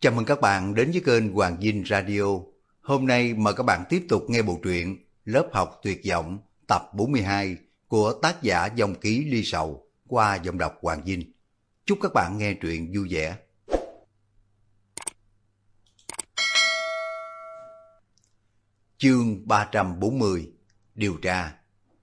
Chào mừng các bạn đến với kênh Hoàng Vinh Radio. Hôm nay mời các bạn tiếp tục nghe bộ truyện Lớp học tuyệt vọng tập 42 của tác giả Dòng Ký Ly Sầu qua giọng đọc Hoàng Vinh. Chúc các bạn nghe truyện vui vẻ. Chương 340 Điều tra.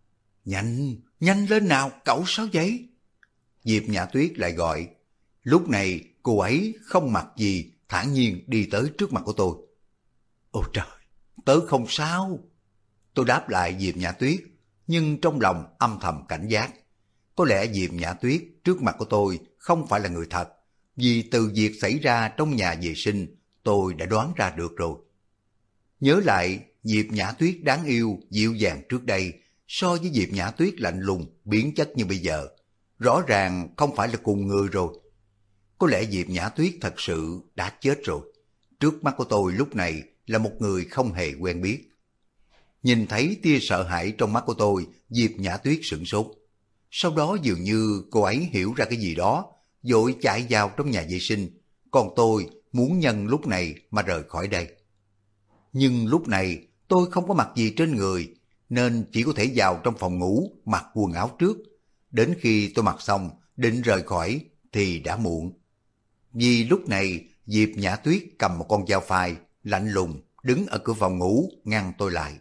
Nhanh lên nào, cậu sao vậy? Diệp Nhã Tuyết lại gọi. Lúc này cô ấy không mặc gì, thản nhiên đi tới trước mặt của tôi. Ôi trời, tớ không sao. Tôi đáp lại Diệp Nhã Tuyết, nhưng trong lòng âm thầm cảnh giác. Có lẽ Diệp Nhã Tuyết trước mặt của tôi không phải là người thật, vì từ việc xảy ra trong nhà vệ sinh tôi đã đoán ra được rồi. Nhớ lại Diệp Nhã Tuyết đáng yêu, dịu dàng trước đây, so với Diệp Nhã Tuyết lạnh lùng, biến chất như bây giờ, rõ ràng không phải là cùng người rồi. Có lẽ Diệp Nhã Tuyết thật sự đã chết rồi. Trước mắt của tôi lúc này là một người không hề quen biết. Nhìn thấy tia sợ hãi trong mắt của tôi, Diệp Nhã Tuyết sửng sốt. Sau đó dường như cô ấy hiểu ra cái gì đó, vội chạy vào trong nhà vệ sinh, còn tôi muốn nhân lúc này mà rời khỏi đây. Nhưng lúc này tôi không có mặc gì trên người, nên chỉ có thể vào trong phòng ngủ mặc quần áo trước. Đến khi tôi mặc xong, định rời khỏi thì đã muộn. Vì lúc này Diệp Nhã Tuyết cầm một con dao phai, lạnh lùng, đứng ở cửa phòng ngủ ngăn tôi lại.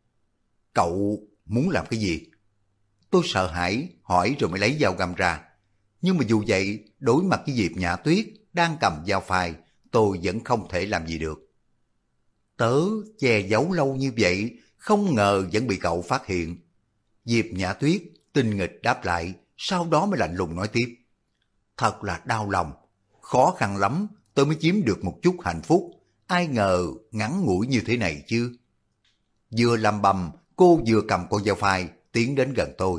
Cậu muốn làm cái gì? Tôi sợ hãi, hỏi rồi mới lấy dao găm ra. Nhưng mà dù vậy, đối mặt với Diệp Nhã Tuyết đang cầm dao phai, tôi vẫn không thể làm gì được. Tớ che giấu lâu như vậy, không ngờ vẫn bị cậu phát hiện. Diệp Nhã Tuyết tinh nghịch đáp lại, sau đó mới lạnh lùng nói tiếp. Thật là đau lòng, khó khăn lắm tôi mới chiếm được một chút hạnh phúc, ai ngờ ngắn ngủi như thế này chứ. Vừa lầm bầm, cô vừa cầm con dao phai tiến đến gần tôi.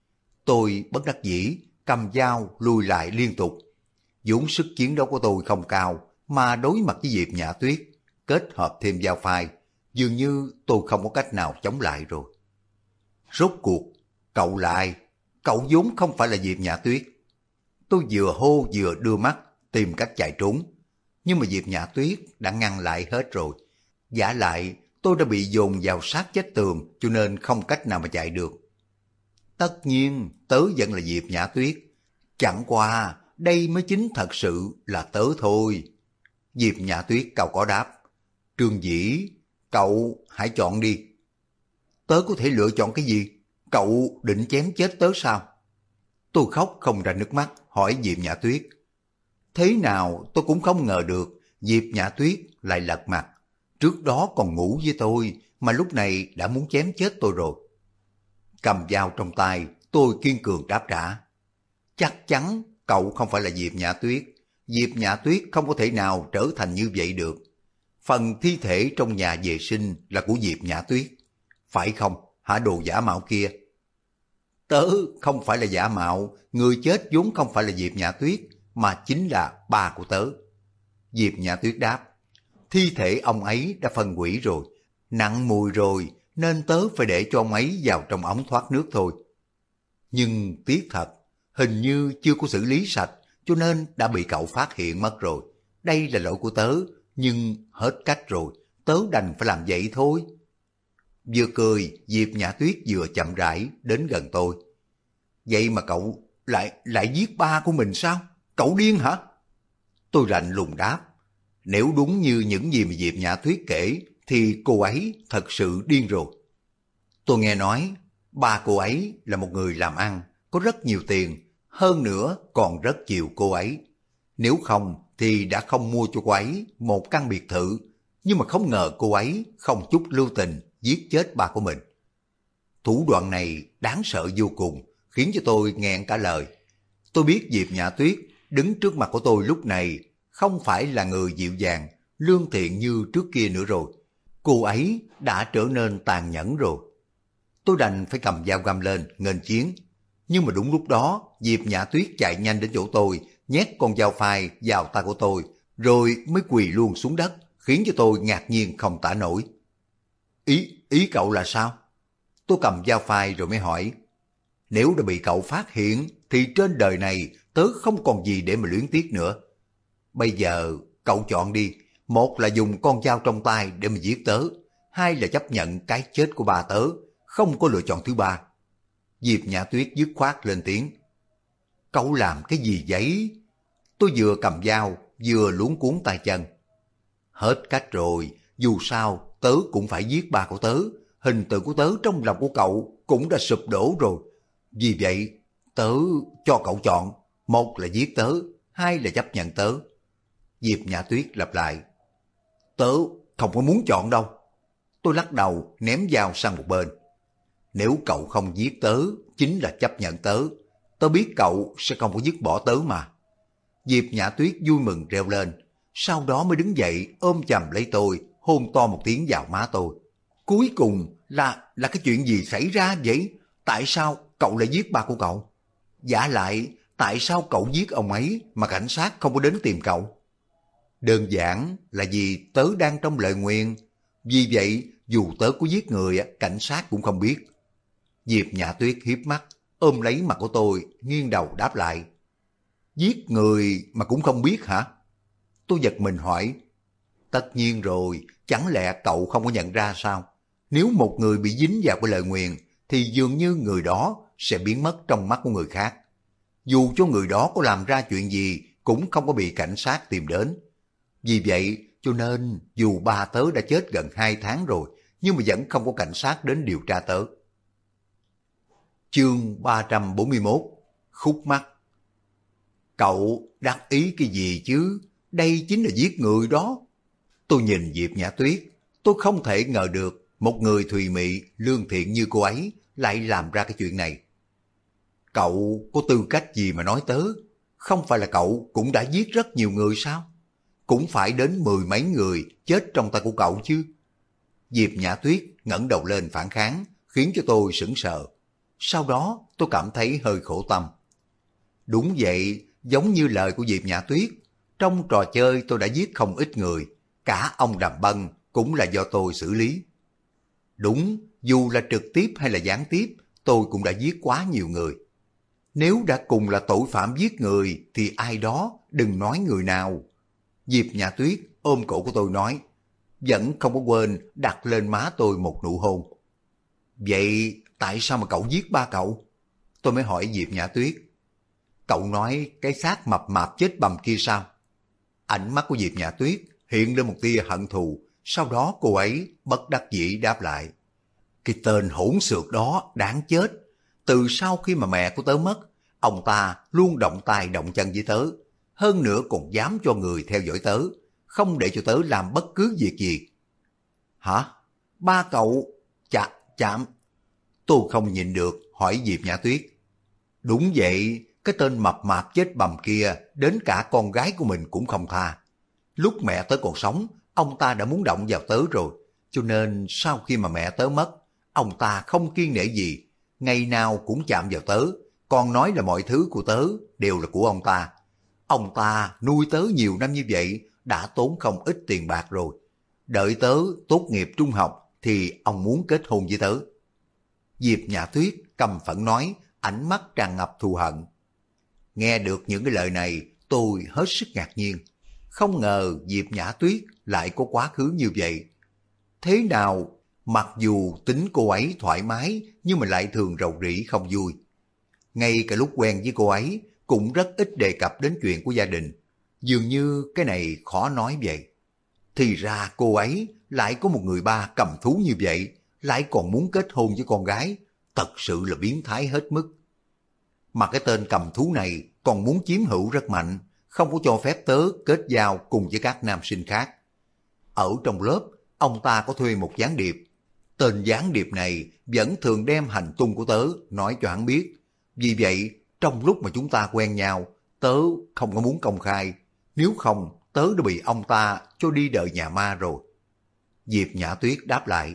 Tôi bất đắc dĩ, cầm dao lùi lại liên tục. Dũng sức chiến đấu của tôi không cao, mà đối mặt với Diệp Nhã Tuyết, kết hợp thêm dao phai, dường như tôi không có cách nào chống lại rồi. Rốt cuộc, cậu là ai? Cậu vốn không phải là Diệp Nhã Tuyết. Tôi vừa hô vừa đưa mắt, tìm cách chạy trốn. Nhưng mà Diệp Nhã Tuyết đã ngăn lại hết rồi. Vả lại, tôi đã bị dồn vào sát vách tường, cho nên không cách nào mà chạy được. Tất nhiên, tớ vẫn là Diệp Nhã Tuyết. Chẳng qua, đây mới chính thật sự là tớ thôi. Diệp Nhã Tuyết cậu có đáp. Trương Dĩ, cậu hãy chọn đi. Tớ có thể lựa chọn cái gì? Cậu định chém chết tớ sao? Tôi khóc không ra nước mắt, hỏi Diệp Nhã Tuyết. Thế nào tôi cũng không ngờ được Diệp Nhã Tuyết lại lật mặt. Trước đó còn ngủ với tôi, mà lúc này đã muốn chém chết tôi rồi. Cầm dao trong tay, tôi kiên cường đáp trả. Chắc chắn cậu không phải là Diệp Nhã Tuyết. Diệp Nhã Tuyết không có thể nào trở thành như vậy được. Phần thi thể trong nhà vệ sinh là của Diệp Nhã Tuyết. Phải không, hả đồ giả mạo kia? Tớ không phải là giả mạo, người chết vốn không phải là Diệp Nhã Tuyết, mà chính là ba của tớ. Diệp Nhã Tuyết đáp, thi thể ông ấy đã phân hủy rồi, nặng mùi rồi, nên tớ phải để cho ông ấy vào trong ống thoát nước thôi. Nhưng tiếc thật, hình như chưa có xử lý sạch, cho nên đã bị cậu phát hiện mất rồi. Đây là lỗi của tớ, nhưng hết cách rồi, tớ đành phải làm vậy thôi. Vừa cười, Diệp Nhã Tuyết vừa chậm rãi đến gần tôi. Vậy mà cậu lại giết ba của mình sao? Cậu điên hả? Tôi lạnh lùng đáp. Nếu đúng như những gì mà Diệp Nhã Tuyết kể, thì cô ấy thật sự điên rồi. Tôi nghe nói, ba cô ấy là một người làm ăn, có rất nhiều tiền, hơn nữa còn rất chiều cô ấy. Nếu không thì đã không mua cho cô ấy một căn biệt thự, nhưng mà không ngờ cô ấy không chút lưu tình giết chết ba của mình. Thủ đoạn này đáng sợ vô cùng, khiến cho tôi nghẹn cả lời. Tôi biết Diệp Nhã Tuyết đứng trước mặt của tôi lúc này không phải là người dịu dàng, lương thiện như trước kia nữa rồi. Cô ấy đã trở nên tàn nhẫn rồi. Tôi đành phải cầm dao găm lên, nghênh chiến. Nhưng mà đúng lúc đó, Diệp Nhã Tuyết chạy nhanh đến chỗ tôi, nhét con dao phai vào tay của tôi, rồi mới quỳ luôn xuống đất, khiến cho tôi ngạc nhiên không tả nổi. Ý cậu là sao? Tôi cầm dao phai rồi mới hỏi. Nếu đã bị cậu phát hiện, thì trên đời này tớ không còn gì để mà luyến tiếc nữa. Bây giờ cậu chọn đi. Một là dùng con dao trong tay để mà giết tớ, hai là chấp nhận cái chết của ba tớ, không có lựa chọn thứ ba. Diệp Nhã Tuyết dứt khoát lên tiếng. Cậu làm cái gì vậy? Tôi vừa cầm dao, vừa luống cuống tay chân. Hết cách rồi, dù sao tớ cũng phải giết ba của tớ, hình tượng của tớ trong lòng của cậu cũng đã sụp đổ rồi. Vì vậy, tớ cho cậu chọn, một là giết tớ, hai là chấp nhận tớ. Diệp Nhã Tuyết lặp lại. Tớ không có muốn chọn đâu. Tôi lắc đầu ném dao sang một bên. Nếu cậu không giết tớ, chính là chấp nhận tớ. Tớ biết cậu sẽ không có dứt bỏ tớ mà. Diệp Nhã Tuyết vui mừng reo lên, sau đó mới đứng dậy ôm chầm lấy tôi, hôn to một tiếng vào má tôi. Cuối cùng là cái chuyện gì xảy ra vậy? Tại sao cậu lại giết ba của cậu? Vả lại, tại sao cậu giết ông ấy mà cảnh sát không có đến tìm cậu? Đơn giản là vì tớ đang trong lời nguyền. Vì vậy, dù tớ có giết người, cảnh sát cũng không biết. Diệp Nhã Tuyết hiếp mắt, ôm lấy mặt của tôi, nghiêng đầu đáp lại. Giết người mà cũng không biết hả? Tôi giật mình hỏi. Tất nhiên rồi, chẳng lẽ cậu không có nhận ra sao? Nếu một người bị dính vào cái lời nguyền, thì dường như người đó sẽ biến mất trong mắt của người khác. Dù cho người đó có làm ra chuyện gì, cũng không có bị cảnh sát tìm đến. Vì vậy, cho nên dù ba tớ đã chết gần 2 tháng rồi, nhưng mà vẫn không có cảnh sát đến điều tra tớ. Chương 341 Khúc mắc. Cậu đắc ý cái gì chứ? Đây chính là giết người đó. Tôi nhìn Diệp Nhã Tuyết, tôi không thể ngờ được một người thùy mị, lương thiện như cô ấy lại làm ra cái chuyện này. Cậu có tư cách gì mà nói tớ? Không phải là cậu cũng đã giết rất nhiều người sao? Cũng phải đến 10 mấy người chết trong tay của cậu chứ. Diệp Nhã Tuyết ngẩng đầu lên phản kháng, khiến cho tôi sững sờ. Sau đó tôi cảm thấy hơi khổ tâm. Đúng vậy, giống như lời của Diệp Nhã Tuyết, trong trò chơi tôi đã giết không ít người, cả ông Đàm Bân cũng là do tôi xử lý. Đúng, dù là trực tiếp hay là gián tiếp, tôi cũng đã giết quá nhiều người. Nếu đã cùng là tội phạm giết người thì ai đó đừng nói người nào. Diệp Nhã Tuyết ôm cổ của tôi nói, vẫn không có quên đặt lên má tôi một nụ hôn. Vậy tại sao mà cậu giết ba cậu? Tôi mới hỏi Diệp Nhã Tuyết. Cậu nói cái xác mập mạp chết bầm kia sao? Ánh mắt của Diệp Nhã Tuyết hiện lên một tia hận thù, sau đó cô ấy bất đắc dĩ đáp lại. Cái tên hỗn xược đó đáng chết. Từ sau khi mà mẹ của tớ mất, ông ta luôn động tay động chân với tớ. Hơn nữa còn dám cho người theo dõi tớ, không để cho tớ làm bất cứ việc gì. Hả? Ba cậu? Chạm. Tôi không nhịn được hỏi Diệp Nhã Tuyết. Đúng vậy, cái tên mập mạp chết bầm kia đến cả con gái của mình cũng không tha. Lúc mẹ tớ còn sống, ông ta đã muốn động vào tớ rồi. Cho nên sau khi mà mẹ tớ mất, ông ta không kiêng nể gì. Ngày nào cũng chạm vào tớ, còn nói là mọi thứ của tớ đều là của ông ta. Ông ta nuôi tớ nhiều năm như vậy, đã tốn không ít tiền bạc rồi. Đợi tớ tốt nghiệp trung học thì ông muốn kết hôn với tớ. Diệp Nhã Tuyết căm phẫn nói, ánh mắt tràn ngập thù hận. Nghe được những cái lời này, tôi hết sức ngạc nhiên. Không ngờ Diệp Nhã Tuyết lại có quá khứ như vậy. Thế nào, mặc dù tính cô ấy thoải mái, nhưng mà lại thường rầu rĩ không vui. Ngay cả lúc quen với cô ấy, cũng rất ít đề cập đến chuyện của gia đình. Dường như cái này khó nói vậy. Thì ra cô ấy lại có một người ba cầm thú như vậy, lại còn muốn kết hôn với con gái. Thật sự là biến thái hết mức. Mà cái tên cầm thú này còn muốn chiếm hữu rất mạnh, không có cho phép tớ kết giao cùng với các nam sinh khác. Ở trong lớp, ông ta có thuê một gián điệp. Tên gián điệp này vẫn thường đem hành tung của tớ nói cho hắn biết. Vì vậy, trong lúc mà chúng ta quen nhau, tớ không có muốn công khai. Nếu không, tớ đã bị ông ta cho đi đợi nhà ma rồi. Diệp Nhã Tuyết đáp lại.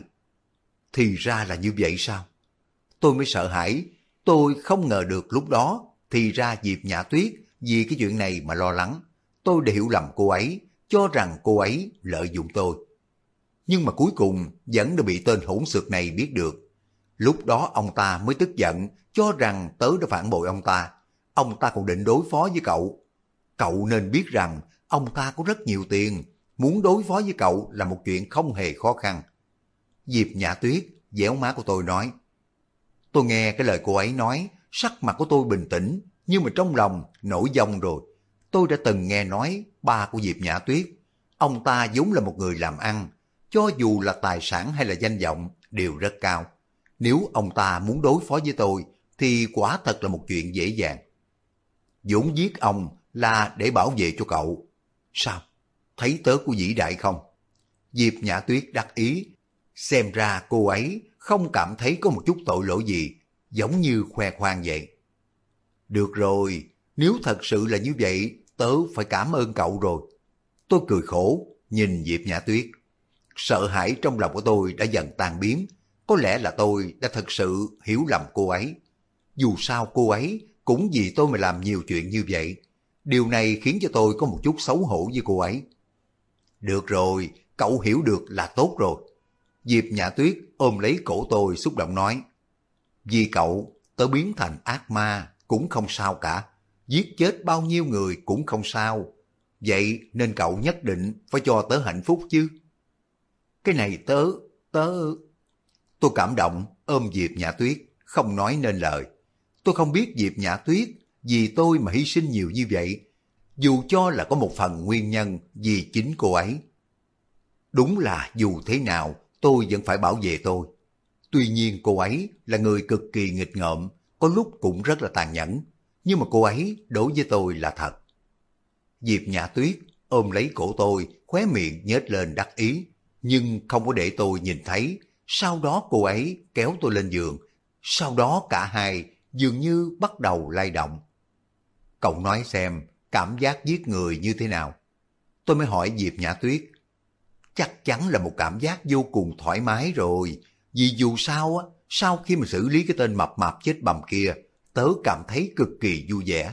Thì ra là như vậy sao? Tôi mới sợ hãi. Tôi không ngờ được lúc đó, thì ra Diệp Nhã Tuyết vì cái chuyện này mà lo lắng. Tôi đã hiểu lầm cô ấy, cho rằng cô ấy lợi dụng tôi. Nhưng mà cuối cùng vẫn đã bị tên hỗn xược này biết được. Lúc đó ông ta mới tức giận, cho rằng tớ đã phản bội ông ta. Ông ta còn định đối phó với cậu. Cậu nên biết rằng Ông ta có rất nhiều tiền, muốn đối phó với cậu là một chuyện không hề khó khăn. Diệp Nhã Tuyết dẻo má của tôi nói. Tôi nghe cái lời cô ấy nói, sắc mặt của tôi bình tĩnh, nhưng mà trong lòng nổi giông rồi. Tôi đã từng nghe nói ba của Diệp Nhã Tuyết, ông ta vốn là một người làm ăn, cho dù là tài sản hay là danh vọng đều rất cao. Nếu ông ta muốn đối phó với tôi, thì quả thật là một chuyện dễ dàng. Vốn giết ông là để bảo vệ cho cậu. Sao? Thấy tớ của vĩ đại không? Diệp Nhã Tuyết đắc ý, xem ra cô ấy không cảm thấy có một chút tội lỗi gì, giống như khoe khoang vậy. Được rồi, nếu thật sự là như vậy, tớ phải cảm ơn cậu rồi. Tôi cười khổ, nhìn Diệp Nhã Tuyết. Sợ hãi trong lòng của tôi đã dần tan biến, có lẽ là tôi đã thật sự hiểu lầm cô ấy. Dù sao cô ấy cũng vì tôi mà làm nhiều chuyện như vậy. Điều này khiến cho tôi có một chút xấu hổ với cô ấy. Được rồi, cậu hiểu được là tốt rồi. Diệp Nhã Tuyết ôm lấy cổ tôi xúc động nói. Vì cậu, tớ biến thành ác ma cũng không sao cả. Giết chết bao nhiêu người cũng không sao. Vậy nên cậu nhất định phải cho tớ hạnh phúc chứ. Cái này tớ... Tôi cảm động ôm Diệp Nhã Tuyết, không nói nên lời. Tôi không biết Diệp Nhã Tuyết vì tôi mà hy sinh nhiều như vậy, dù cho là có một phần nguyên nhân vì chính cô ấy. Đúng là dù thế nào tôi vẫn phải bảo vệ tôi. Tuy nhiên cô ấy là người cực kỳ nghịch ngợm, có lúc cũng rất là tàn nhẫn, nhưng mà cô ấy đối với tôi là thật. Diệp Nhã Tuyết ôm lấy cổ tôi, khóe miệng nhếch lên đắc ý, nhưng không có để tôi nhìn thấy. Sau đó cô ấy kéo tôi lên giường, sau đó cả hai dường như bắt đầu lay động. Cậu nói xem, cảm giác giết người như thế nào? Tôi mới hỏi Diệp Nhã Tuyết. Chắc chắn là một cảm giác vô cùng thoải mái rồi, vì dù sao á, sau khi mà xử lý cái tên mập mạp chết bầm kia, tớ cảm thấy cực kỳ vui vẻ.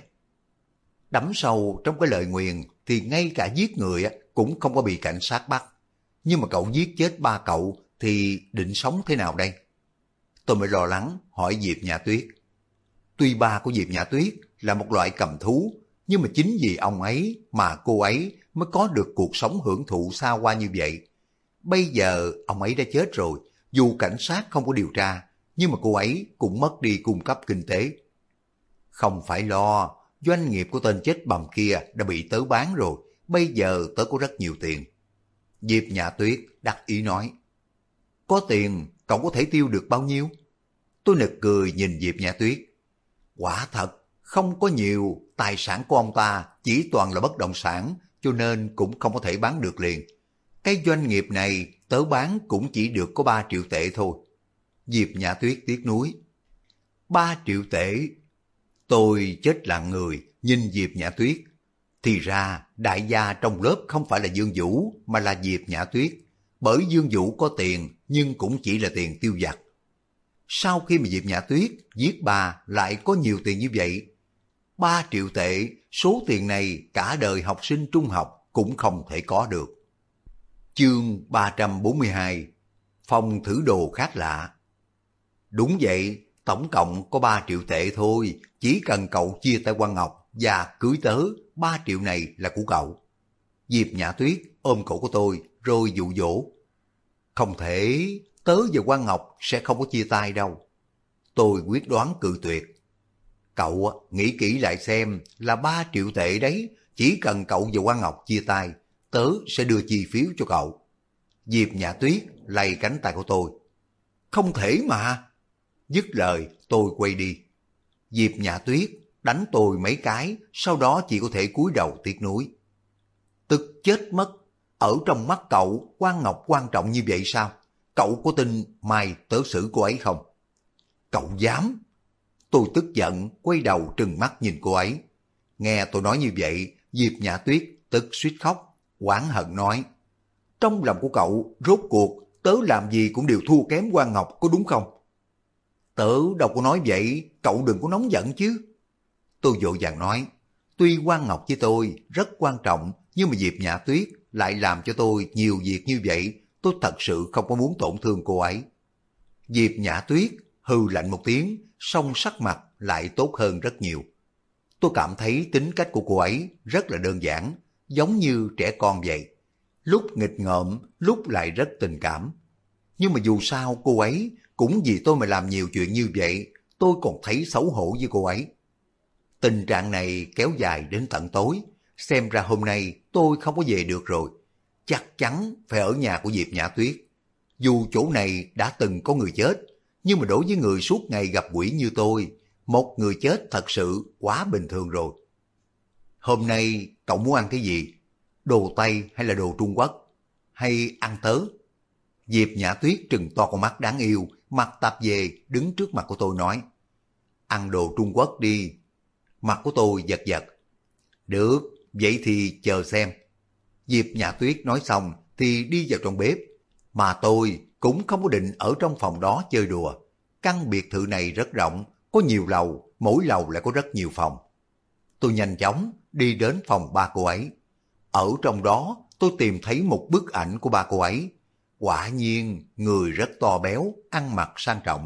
Đắm sâu trong cái lời nguyền thì ngay cả giết người á cũng không có bị cảnh sát bắt. Nhưng mà cậu giết chết ba cậu thì định sống thế nào đây? Tôi mới lo lắng hỏi Diệp Nhã Tuyết. Tuy ba của Diệp Nhã Tuyết là một loại cầm thú, nhưng mà chính vì ông ấy mà cô ấy mới có được cuộc sống hưởng thụ xa hoa như vậy. Bây giờ ông ấy đã chết rồi, dù cảnh sát không có điều tra, nhưng mà cô ấy cũng mất đi cung cấp kinh tế. Không phải lo, doanh nghiệp của tên chết bầm kia đã bị tớ bán rồi, bây giờ tớ có rất nhiều tiền. Diệp Nhã Tuyết đắc ý nói. Có tiền, cậu có thể tiêu được bao nhiêu? Tôi nực cười nhìn Diệp Nhã Tuyết. Quả thật, không có nhiều, tài sản của ông ta chỉ toàn là bất động sản, cho nên cũng không có thể bán được liền. Cái doanh nghiệp này tớ bán cũng chỉ được có 3 triệu tệ thôi. Diệp Nhã Tuyết tiếc nuối. 3 triệu tệ? Tôi chết lặng người, nhìn Diệp Nhã Tuyết. Thì ra, đại gia trong lớp không phải là Dương Vũ, mà là Diệp Nhã Tuyết. Bởi Dương Vũ có tiền, nhưng cũng chỉ là tiền tiêu vặt. Sau khi mà Diệp Nhã Tuyết giết bà lại có nhiều tiền như vậy, 3 triệu tệ, số tiền này cả đời học sinh trung học cũng không thể có được. Chương 342. Phòng thử đồ khác lạ. Đúng vậy, tổng cộng có 3 triệu tệ thôi, chỉ cần cậu chia tay Quang Ngọc và cưới tớ, 3 triệu này là của cậu. Diệp Nhã Tuyết ôm cổ của tôi rồi dụ dỗ. Không thể, tớ và Quang Ngọc sẽ không có chia tay đâu. Tôi quyết đoán cự tuyệt. Cậu nghĩ kỹ lại xem, là 3 triệu tệ đấy, chỉ cần cậu và Quang Ngọc chia tay, tớ sẽ đưa chi phiếu cho cậu. Diệp Nhã Tuyết lay cánh tay của tôi. Không thể mà. Dứt lời tôi quay đi. Diệp Nhã Tuyết đánh tôi mấy cái, sau đó chỉ có thể cúi đầu tiếc nuối. Tức chết mất, ở trong mắt cậu Quang Ngọc quan trọng như vậy sao? Cậu có tin mai tớ xử cô ấy không? Cậu dám? Tôi tức giận quay đầu trừng mắt nhìn cô ấy. Nghe tôi nói như vậy, Diệp Nhã Tuyết tức suýt khóc, oán hận nói. Trong lòng của cậu rốt cuộc tớ làm gì cũng đều thua kém Quang Ngọc, có đúng không? Tớ đâu có nói vậy, cậu đừng có nóng giận chứ. Tôi vội vàng nói, tuy Quang Ngọc với tôi rất quan trọng, nhưng mà Diệp Nhã Tuyết lại làm cho tôi nhiều việc như vậy, tôi thật sự không có muốn tổn thương cô ấy. Diệp Nhã Tuyết hừ lạnh một tiếng, song sắc mặt lại tốt hơn rất nhiều. Tôi cảm thấy tính cách của cô ấy rất là đơn giản, giống như trẻ con vậy. Lúc nghịch ngợm, lúc lại rất tình cảm. Nhưng mà dù sao cô ấy cũng vì tôi mà làm nhiều chuyện như vậy, tôi còn thấy xấu hổ với cô ấy. Tình trạng này kéo dài đến tận tối, xem ra hôm nay tôi không có về được rồi. Chắc chắn phải ở nhà của Diệp Nhã Tuyết. Dù chỗ này đã từng có người chết, nhưng mà đối với người suốt ngày gặp quỷ như tôi, một người chết thật sự quá bình thường rồi. Hôm nay cậu muốn ăn cái gì? Đồ Tây hay là đồ Trung Quốc? Hay ăn tớ? Diệp Nhã Tuyết trừng to con mắt đáng yêu, mặt tạp dề đứng trước mặt của tôi nói. Ăn đồ Trung Quốc đi. Mặt của tôi giật giật. Được, vậy thì chờ xem. Diệp Nhã Tuyết nói xong thì đi vào trong bếp. Mà tôi cũng không có định ở trong phòng đó chơi đùa. Căn biệt thự này rất rộng, có nhiều lầu, mỗi lầu lại có rất nhiều phòng. Tôi nhanh chóng đi đến phòng ba cô ấy. Ở trong đó tôi tìm thấy một bức ảnh của ba cô ấy. Quả nhiên người rất to béo, ăn mặc sang trọng.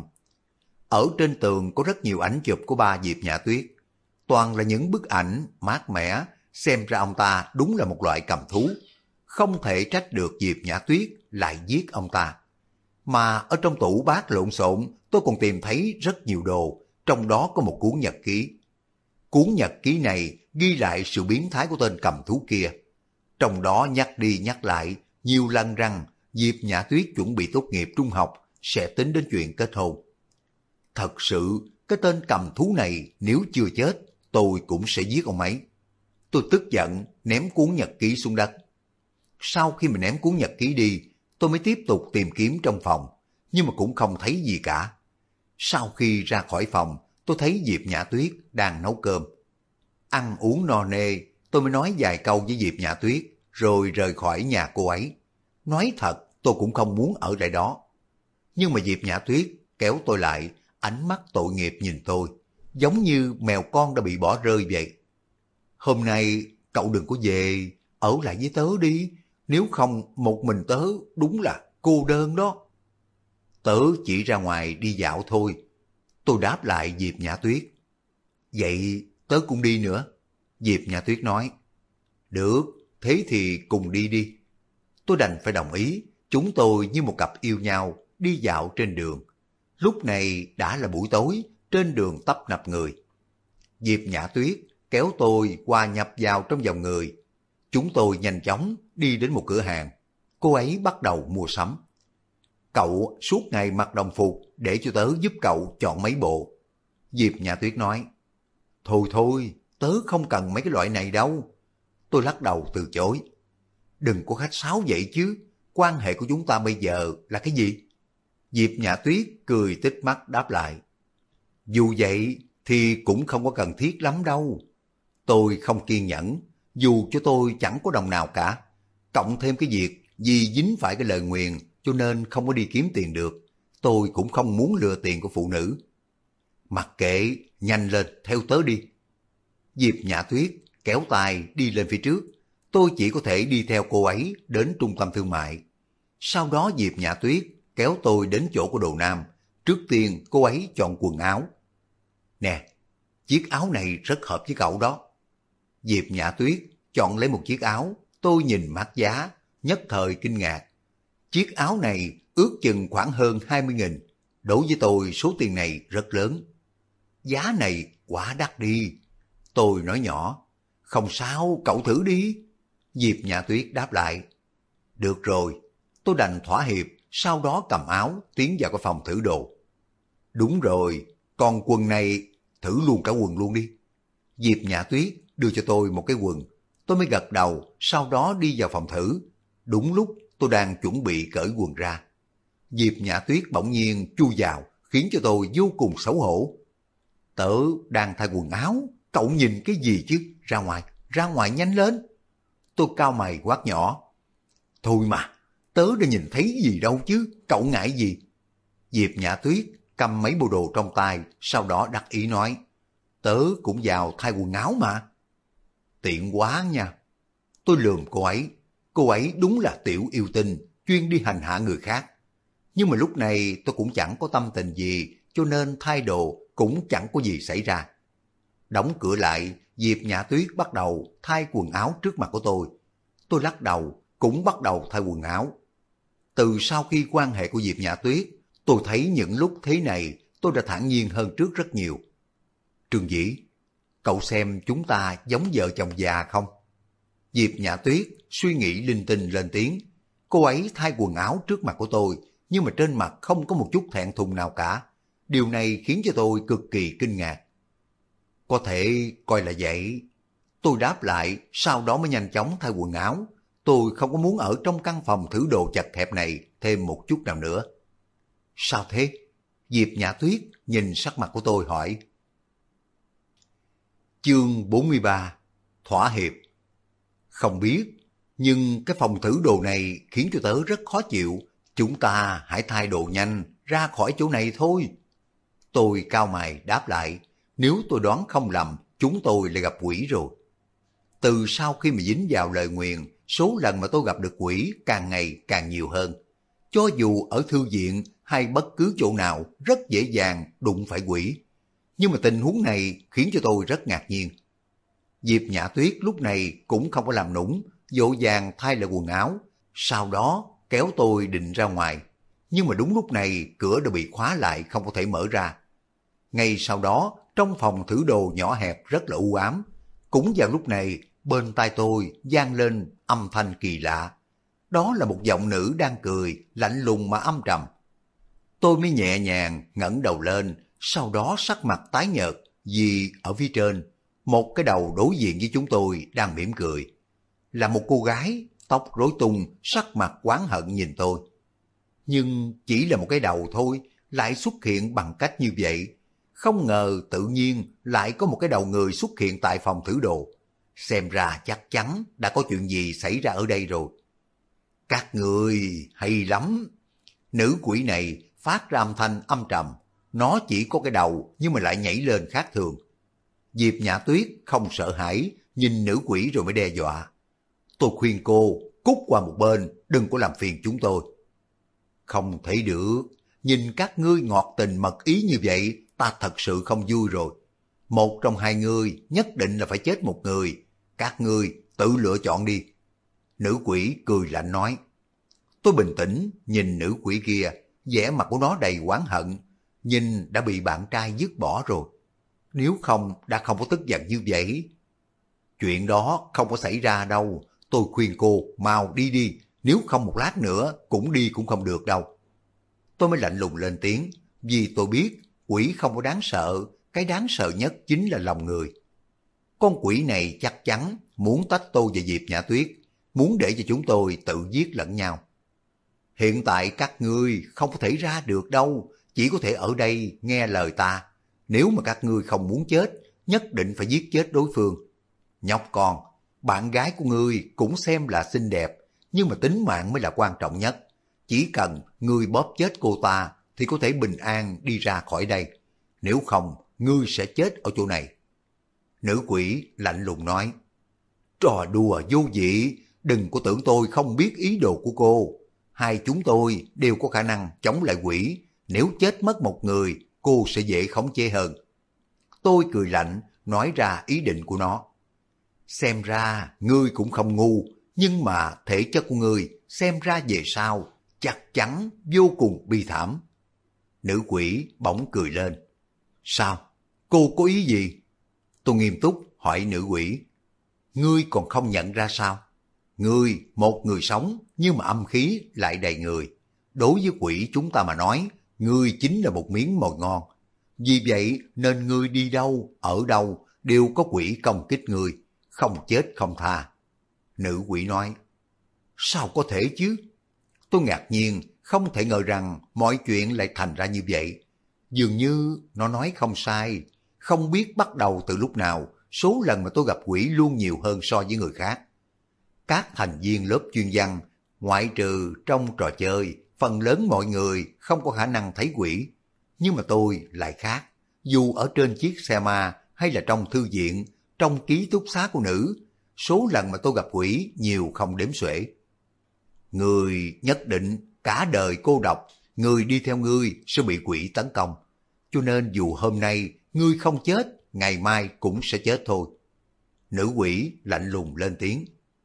Ở trên tường có rất nhiều ảnh chụp của ba Diệp Nhã Tuyết. Toàn là những bức ảnh mát mẻ, xem ra ông ta đúng là một loại cầm thú. Không thể trách được Diệp Nhã Tuyết lại giết ông ta. Mà ở trong tủ bát lộn xộn, tôi còn tìm thấy rất nhiều đồ, trong đó có một cuốn nhật ký. Cuốn nhật ký này ghi lại sự biến thái của tên cầm thú kia. Trong đó nhắc đi nhắc lại nhiều lần rằng Diệp Nhã Tuyết chuẩn bị tốt nghiệp trung học sẽ tính đến chuyện kết hôn. Thật sự, cái tên cầm thú này nếu chưa chết, tôi cũng sẽ giết ông ấy. Tôi tức giận ném cuốn nhật ký xuống đất. Sau khi mình ném cuốn nhật ký đi, tôi mới tiếp tục tìm kiếm trong phòng, nhưng mà cũng không thấy gì cả. Sau khi ra khỏi phòng, tôi thấy Diệp Nhã Tuyết đang nấu cơm. Ăn uống no nê, tôi mới nói vài câu với Diệp Nhã Tuyết, rồi rời khỏi nhà cô ấy. Nói thật, tôi cũng không muốn ở lại đó. Nhưng mà Diệp Nhã Tuyết kéo tôi lại, ánh mắt tội nghiệp nhìn tôi, giống như mèo con đã bị bỏ rơi vậy. Hôm nay cậu đừng có về, ở lại với tớ đi, nếu không một mình tớ đúng là cô đơn đó. Tớ chỉ ra ngoài đi dạo thôi. Tôi đáp lại Diệp Nhã Tuyết. Vậy tớ cũng đi nữa. Diệp Nhã Tuyết nói. Được, thế thì cùng đi đi. Tôi đành phải đồng ý. Chúng tôi như một cặp yêu nhau đi dạo trên đường. Lúc này đã là buổi tối, trên đường tấp nập người. Diệp Nhã Tuyết kéo tôi qua nhập vào trong dòng người. Chúng tôi nhanh chóng đi đến một cửa hàng. Cô ấy bắt đầu mua sắm. Cậu suốt ngày mặc đồng phục để cho tớ giúp cậu chọn mấy bộ. Diệp Nhã Tuyết nói. Thôi thôi, tớ không cần mấy cái loại này đâu. Tôi lắc đầu từ chối. Đừng có khách sáo vậy chứ, quan hệ của chúng ta bây giờ là cái gì? Diệp Nhã Tuyết cười tít mắt đáp lại. Dù vậy thì cũng không có cần thiết lắm đâu. Tôi không kiên nhẫn, dù cho tôi chẳng có đồng nào cả. Cộng thêm cái việc vì dính phải cái lời nguyền cho nên không có đi kiếm tiền được. Tôi cũng không muốn lừa tiền của phụ nữ. Mặc kệ, nhanh lên, theo tớ đi. Diệp Nhã Tuyết kéo tay đi lên phía trước. Tôi chỉ có thể đi theo cô ấy đến trung tâm thương mại. Sau đó Diệp Nhã Tuyết kéo tôi đến chỗ của Đồ Nam. Trước tiên cô ấy chọn quần áo. Nè, chiếc áo này rất hợp với cậu đó. Diệp Nhã Tuyết chọn lấy một chiếc áo. Tôi nhìn mác giá, nhất thời kinh ngạc. Chiếc áo này ước chừng khoảng hơn 20.000. Đối với tôi số tiền này rất lớn. Giá này quá đắt đi. Tôi nói nhỏ. Không sao, cậu thử đi. Diệp Nhã Tuyết đáp lại. Được rồi, tôi đành thỏa hiệp, sau đó cầm áo tiến vào cái phòng thử đồ. Đúng rồi, còn quần này thử luôn cả quần luôn đi. Diệp Nhã Tuyết đưa cho tôi một cái quần. Tôi mới gật đầu, sau đó đi vào phòng thử. Đúng lúc tôi đang chuẩn bị cởi quần ra. Diệp Nhã Tuyết bỗng nhiên chui vào, khiến cho tôi vô cùng xấu hổ. Tớ đang thay quần áo, cậu nhìn cái gì chứ? Ra ngoài nhanh lên. Tôi cau mày quát nhỏ. Thôi mà, tớ đã nhìn thấy gì đâu chứ, cậu ngại gì? Diệp Nhã Tuyết cầm mấy bộ đồ trong tay, sau đó đắc ý nói. Tớ cũng vào thay quần áo mà. Tiện quá nha. Tôi lườm cô ấy đúng là tiểu yêu tinh, chuyên đi hành hạ người khác. Nhưng mà lúc này tôi cũng chẳng có tâm tình gì, cho nên thay đồ cũng chẳng có gì xảy ra. Đóng cửa lại, Diệp Nhã Tuyết bắt đầu thay quần áo trước mặt của tôi. Tôi lắc đầu, cũng bắt đầu thay quần áo. Từ sau khi quan hệ của Diệp Nhã Tuyết, tôi thấy những lúc thế này tôi đã thản nhiên hơn trước rất nhiều. Trương Dĩ, cậu xem chúng ta giống vợ chồng già không? Diệp Nhã Tuyết suy nghĩ linh tinh lên tiếng. Cô ấy thay quần áo trước mặt của tôi, nhưng mà trên mặt không có một chút thẹn thùng nào cả. Điều này khiến cho tôi cực kỳ kinh ngạc. Có thể coi là vậy. Tôi đáp lại, sau đó mới nhanh chóng thay quần áo. Tôi không có muốn ở trong căn phòng thử đồ chật hẹp này thêm một chút nào nữa. Sao thế? Diệp Nhã Tuyết nhìn sắc mặt của tôi hỏi. Chương 43. Thỏa hiệp. Không biết, nhưng cái phòng thử đồ này khiến cho tớ rất khó chịu. Chúng ta hãy thay đồ nhanh, ra khỏi chỗ này thôi. Tôi cau mày đáp lại, nếu tôi đoán không lầm, chúng tôi lại gặp quỷ rồi. Từ sau khi mà dính vào lời nguyền, số lần mà tôi gặp được quỷ càng ngày càng nhiều hơn. Cho dù ở thư viện hay bất cứ chỗ nào rất dễ dàng đụng phải quỷ. Nhưng mà tình huống này khiến cho tôi rất ngạc nhiên. Diệp Nhã Tuyết lúc này cũng không có làm nũng, vội vàng thay lại quần áo, sau đó kéo tôi định ra ngoài. Nhưng mà đúng lúc này cửa đã bị khóa lại không có thể mở ra. Ngay sau đó, trong phòng thử đồ nhỏ hẹp rất là u ám. Cũng vào lúc này, bên tai tôi vang lên âm thanh kỳ lạ. Đó là một giọng nữ đang cười, lạnh lùng mà âm trầm. Tôi mới nhẹ nhàng ngẩng đầu lên, sau đó sắc mặt tái nhợt vì ở phía trên, một cái đầu đối diện với chúng tôi đang mỉm cười. Là một cô gái, tóc rối tung, sắc mặt oán hận nhìn tôi. Nhưng chỉ là một cái đầu thôi, lại xuất hiện bằng cách như vậy. Không ngờ tự nhiên lại có một cái đầu người xuất hiện tại phòng thử đồ. Xem ra chắc chắn đã có chuyện gì xảy ra ở đây rồi. Các người hay lắm. Nữ quỷ này phát ra âm thanh âm trầm. Nó chỉ có cái đầu nhưng mà lại nhảy lên khác thường. Diệp Nhã Tuyết không sợ hãi, nhìn nữ quỷ rồi mới đe dọa. Tôi khuyên cô cút qua một bên, đừng có làm phiền chúng tôi. Không thể được, nhìn các ngươi ngọt tình mật ý như vậy, ta thật sự không vui rồi. Một trong hai ngươi nhất định là phải chết một người, các ngươi tự lựa chọn đi. Nữ quỷ cười lạnh nói. Tôi bình tĩnh nhìn nữ quỷ kia, vẻ mặt của nó đầy oán hận, nhìn đã bị bạn trai dứt bỏ rồi. Nếu không đã không có tức giận như vậy. Chuyện đó không có xảy ra đâu, tôi khuyên cô mau đi đi, nếu không một lát nữa cũng đi cũng không được đâu. Tôi mới lạnh lùng lên tiếng, vì tôi biết quỷ không có đáng sợ, cái đáng sợ nhất chính là lòng người. Con quỷ này chắc chắn muốn tách tôi và Diệp Nhã Tuyết, muốn để cho chúng tôi tự giết lẫn nhau. Hiện tại các ngươi không có thể ra được đâu, chỉ có thể ở đây nghe lời ta. Nếu mà các ngươi không muốn chết, nhất định phải giết chết đối phương. Nhóc con, bạn gái của ngươi cũng xem là xinh đẹp, nhưng mà tính mạng mới là quan trọng nhất. Chỉ cần ngươi bóp chết cô ta thì có thể bình an đi ra khỏi đây. Nếu không, ngươi sẽ chết ở chỗ này. Nữ quỷ lạnh lùng nói. Trò đùa vô vị, đừng có tưởng tôi không biết ý đồ của cô. Hai chúng tôi đều có khả năng chống lại quỷ. Nếu chết mất một người, cô sẽ dễ khống chế hơn. Tôi cười lạnh, nói ra ý định của nó. Xem ra ngươi cũng không ngu, nhưng mà thể chất của ngươi xem ra về sau chắc chắn vô cùng bi thảm. Nữ quỷ bỗng cười lên. Sao? Cô có ý gì? Tôi nghiêm túc hỏi nữ quỷ. Ngươi còn không nhận ra sao? Ngươi, một người sống nhưng mà âm khí lại đầy người. Đối với quỷ chúng ta mà nói, ngươi chính là một miếng mồi ngon. Vì vậy nên ngươi đi đâu, ở đâu đều có quỷ công kích ngươi, không chết không tha. Nữ quỷ nói. Sao có thể chứ? Tôi ngạc nhiên, không thể ngờ rằng mọi chuyện lại thành ra như vậy. Dường như nó nói không sai, không biết bắt đầu từ lúc nào, số lần mà tôi gặp quỷ luôn nhiều hơn so với người khác. Các thành viên lớp chuyên văn, ngoại trừ trong trò chơi, phần lớn mọi người không có khả năng thấy quỷ. Nhưng mà tôi lại khác, dù ở trên chiếc xe ma hay là trong thư viện, trong ký túc xá của nữ, số lần mà tôi gặp quỷ nhiều không đếm xuể. Người nhất định cả đời cô độc, người đi theo ngươi sẽ bị quỷ tấn công. Cho nên dù hôm nay ngươi không chết, ngày mai cũng sẽ chết thôi. Nữ quỷ lạnh lùng lên tiếng.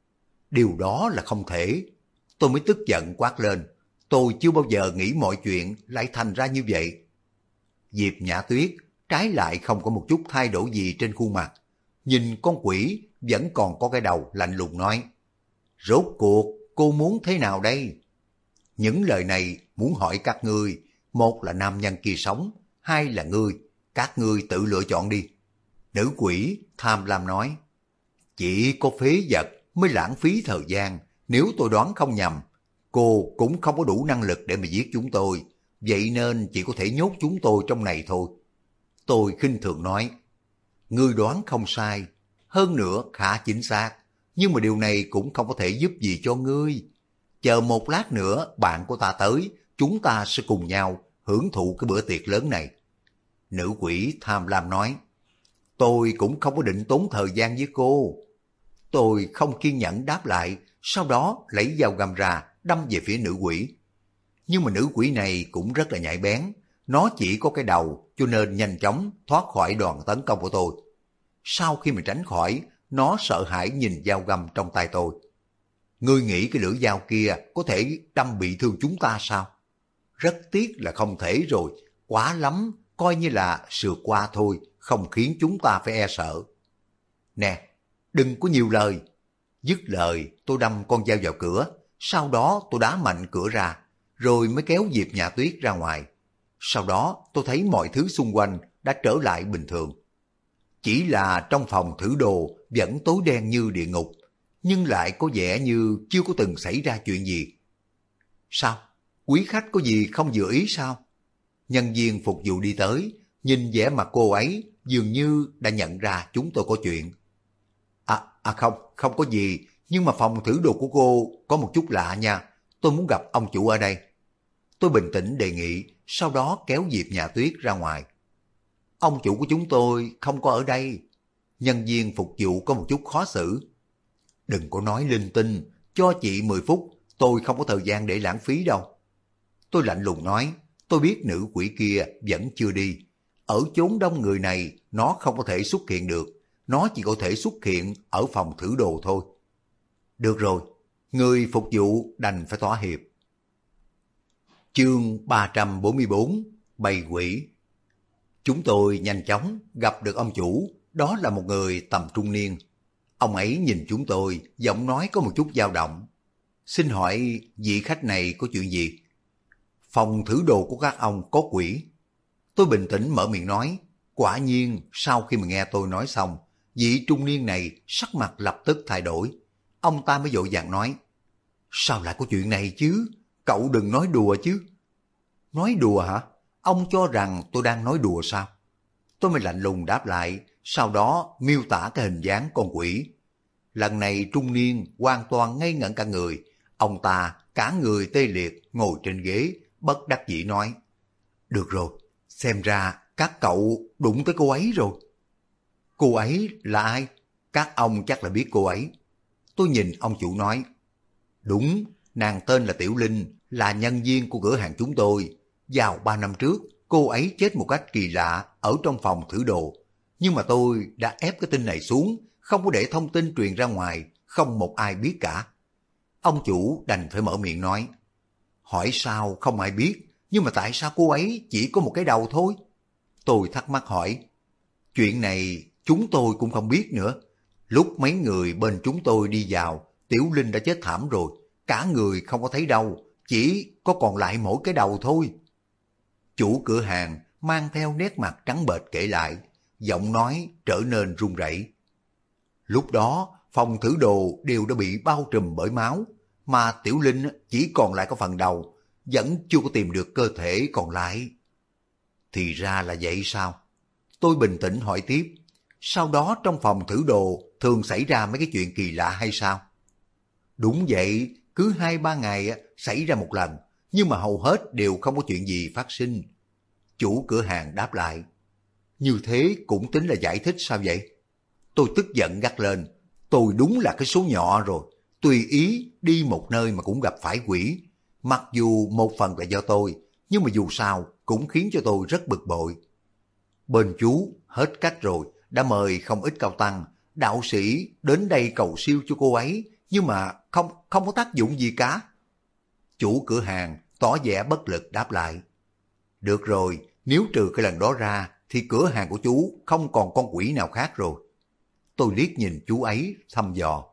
điều đó là không thể. Tôi mới tức giận quát lên, tôi chưa bao giờ nghĩ mọi chuyện lại thành ra như vậy. Diệp Nhã Tuyết trái lại không có một chút thay đổi gì trên khuôn mặt, nhìn con quỷ vẫn còn có cái đầu lạnh lùng nói, rốt cuộc cô muốn thế nào đây? Những lời này muốn hỏi các ngươi, một là nam nhân kia sống, hai là ngươi, các ngươi tự lựa chọn đi. Nữ quỷ tham lam nói, chỉ có phế vật mới lãng phí thời gian, nếu tôi đoán không nhầm, cô cũng không có đủ năng lực để mà giết chúng tôi, vậy nên chỉ có thể nhốt chúng tôi trong này thôi. Tôi khinh thường nói, ngươi đoán không sai, hơn nữa khá chính xác, nhưng mà điều này cũng không có thể giúp gì cho ngươi. Chờ một lát nữa bạn của ta tới, chúng ta sẽ cùng nhau hưởng thụ cái bữa tiệc lớn này. Nữ quỷ tham lam nói, tôi cũng không có định tốn thời gian với cô. Tôi không kiên nhẫn đáp lại, sau đó lấy dao găm ra đâm về phía nữ quỷ. Nhưng mà nữ quỷ này cũng rất là nhạy bén, nó chỉ có cái đầu cho nên nhanh chóng thoát khỏi đòn tấn công của tôi. Sau khi mà tránh khỏi, nó sợ hãi nhìn dao găm trong tay tôi. Ngươi nghĩ cái lưỡi dao kia có thể đâm bị thương chúng ta sao? Rất tiếc là không thể rồi, quá lắm, coi như là sượt qua thôi, không khiến chúng ta phải e sợ. Nè, đừng có nhiều lời. Dứt lời, tôi đâm con dao vào cửa, sau đó tôi đá mạnh cửa ra, rồi mới kéo Diệp Nhã Tuyết ra ngoài. Sau đó tôi thấy mọi thứ xung quanh đã trở lại bình thường. Chỉ là trong phòng thử đồ vẫn tối đen như địa ngục, nhưng lại có vẻ như chưa có từng xảy ra chuyện gì. Sao? Quý khách có gì không vừa ý sao? Nhân viên phục vụ đi tới, nhìn vẻ mặt cô ấy dường như đã nhận ra chúng tôi có chuyện. Không có gì, nhưng mà phòng thử đồ của cô có một chút lạ nha, tôi muốn gặp ông chủ ở đây. Tôi bình tĩnh đề nghị, sau đó kéo Diệp Nhã Tuyết ra ngoài. Ông chủ của chúng tôi không có ở đây. Nhân viên phục vụ có một chút khó xử. Đừng có nói linh tinh, cho chị 10 phút, tôi không có thời gian để lãng phí đâu. Tôi lạnh lùng nói, tôi biết nữ quỷ kia vẫn chưa đi. Ở chốn đông người này, nó không có thể xuất hiện được. Nó chỉ có thể xuất hiện ở phòng thử đồ thôi. Được rồi, người phục vụ đành phải thỏa hiệp. Chương 344, Bầy quỷ. Chúng tôi nhanh chóng gặp được ông chủ, đó là một người tầm trung niên. Ông ấy nhìn chúng tôi, giọng nói có một chút dao động. Xin hỏi vị khách này có chuyện gì? Phòng thử đồ của các ông có quỷ. Tôi bình tĩnh mở miệng nói. Quả nhiên sau khi mà nghe tôi nói xong, vị trung niên này sắc mặt lập tức thay đổi. Ông ta mới vội vàng nói, sao lại có chuyện này chứ? Cậu đừng nói đùa chứ. Nói đùa hả? Ông cho rằng tôi đang nói đùa sao? Tôi mới lạnh lùng đáp lại, sau đó miêu tả cái hình dáng con quỷ. Lần này trung niên hoàn toàn ngây ngẩn cả người. Ông ta cả người tê liệt ngồi trên ghế, bất đắc dĩ nói, được rồi, xem ra các cậu đụng tới cô ấy rồi. Cô ấy là ai? Các ông chắc là biết cô ấy. Tôi nhìn ông chủ nói, đúng, nàng tên là Tiểu Linh, là nhân viên của cửa hàng chúng tôi. Vào 3 năm trước, cô ấy chết một cách kỳ lạ ở trong phòng thử đồ. Nhưng mà tôi đã ép cái tin này xuống, không có để thông tin truyền ra ngoài, không một ai biết cả. Ông chủ đành phải mở miệng nói, hỏi sao không ai biết, nhưng mà tại sao cô ấy chỉ có một cái đầu thôi? Tôi thắc mắc hỏi, chuyện này chúng tôi cũng không biết nữa. Lúc mấy người bên chúng tôi đi vào, Tiểu Linh đã chết thảm rồi, cả người không có thấy đâu, chỉ có còn lại mỗi cái đầu thôi. Chủ cửa hàng mang theo nét mặt trắng bệch kể lại, giọng nói trở nên run rẩy. Lúc đó, phòng thử đồ đều đã bị bao trùm bởi máu, mà Tiểu Linh chỉ còn lại có phần đầu, vẫn chưa có tìm được cơ thể còn lại. Thì ra là vậy sao? Tôi bình tĩnh hỏi tiếp, sau đó trong phòng thử đồ thường xảy ra mấy cái chuyện kỳ lạ hay sao? Đúng vậy, cứ 2-3 ngày xảy ra một lần, nhưng mà hầu hết đều không có chuyện gì phát sinh. Chủ cửa hàng đáp lại, như thế cũng tính là giải thích sao vậy? Tôi tức giận gắt lên, tôi đúng là cái số nhỏ rồi, tùy ý đi một nơi mà cũng gặp phải quỷ. Mặc dù một phần là do tôi, nhưng mà dù sao cũng khiến cho tôi rất bực bội. Bên chú hết cách rồi, đã mời không ít cao tăng, đạo sĩ đến đây cầu siêu cho cô ấy, nhưng mà không có tác dụng gì cả. Chủ cửa hàng tỏ vẻ bất lực đáp lại. Được rồi, nếu trừ cái lần đó ra thì cửa hàng của chú không còn con quỷ nào khác rồi. Tôi liếc nhìn chú ấy thăm dò.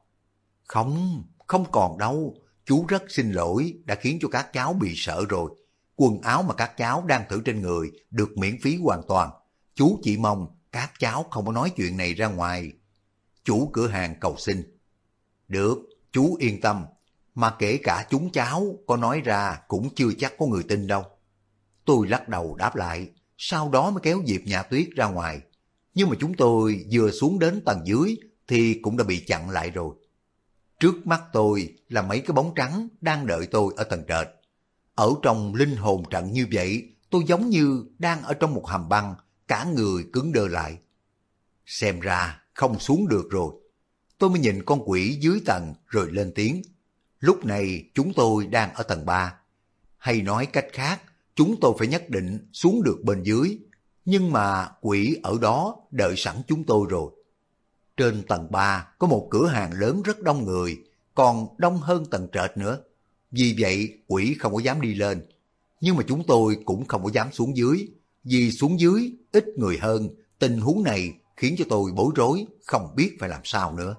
Không còn đâu. Chú rất xin lỗi đã khiến cho các cháu bị sợ rồi. Quần áo mà các cháu đang thử trên người được miễn phí hoàn toàn. Chú chỉ mong các cháu không có nói chuyện này ra ngoài. Chủ cửa hàng cầu xin. Được, chú yên tâm. Mà kể cả chúng cháu có nói ra cũng chưa chắc có người tin đâu. Tôi lắc đầu đáp lại, sau đó mới kéo Diệp Nhã Tuyết ra ngoài. Nhưng mà chúng tôi vừa xuống đến tầng dưới thì cũng đã bị chặn lại rồi. Trước mắt tôi là mấy cái bóng trắng đang đợi tôi ở tầng trệt. Ở trong linh hồn trận như vậy, tôi giống như đang ở trong một hầm băng, cả người cứng đơ lại. Xem ra không xuống được rồi. Tôi mới nhìn con quỷ dưới tầng rồi lên tiếng. Lúc này chúng tôi đang ở tầng 3. Hay nói cách khác, chúng tôi phải nhất định xuống được bên dưới. Nhưng mà quỷ ở đó đợi sẵn chúng tôi rồi. Trên tầng 3 có một cửa hàng lớn rất đông người, còn đông hơn tầng trệt nữa. Vì vậy quỷ không có dám đi lên. Nhưng mà chúng tôi cũng không có dám xuống dưới. Vì xuống dưới ít người hơn, tình huống này khiến cho tôi bối rối, không biết phải làm sao nữa.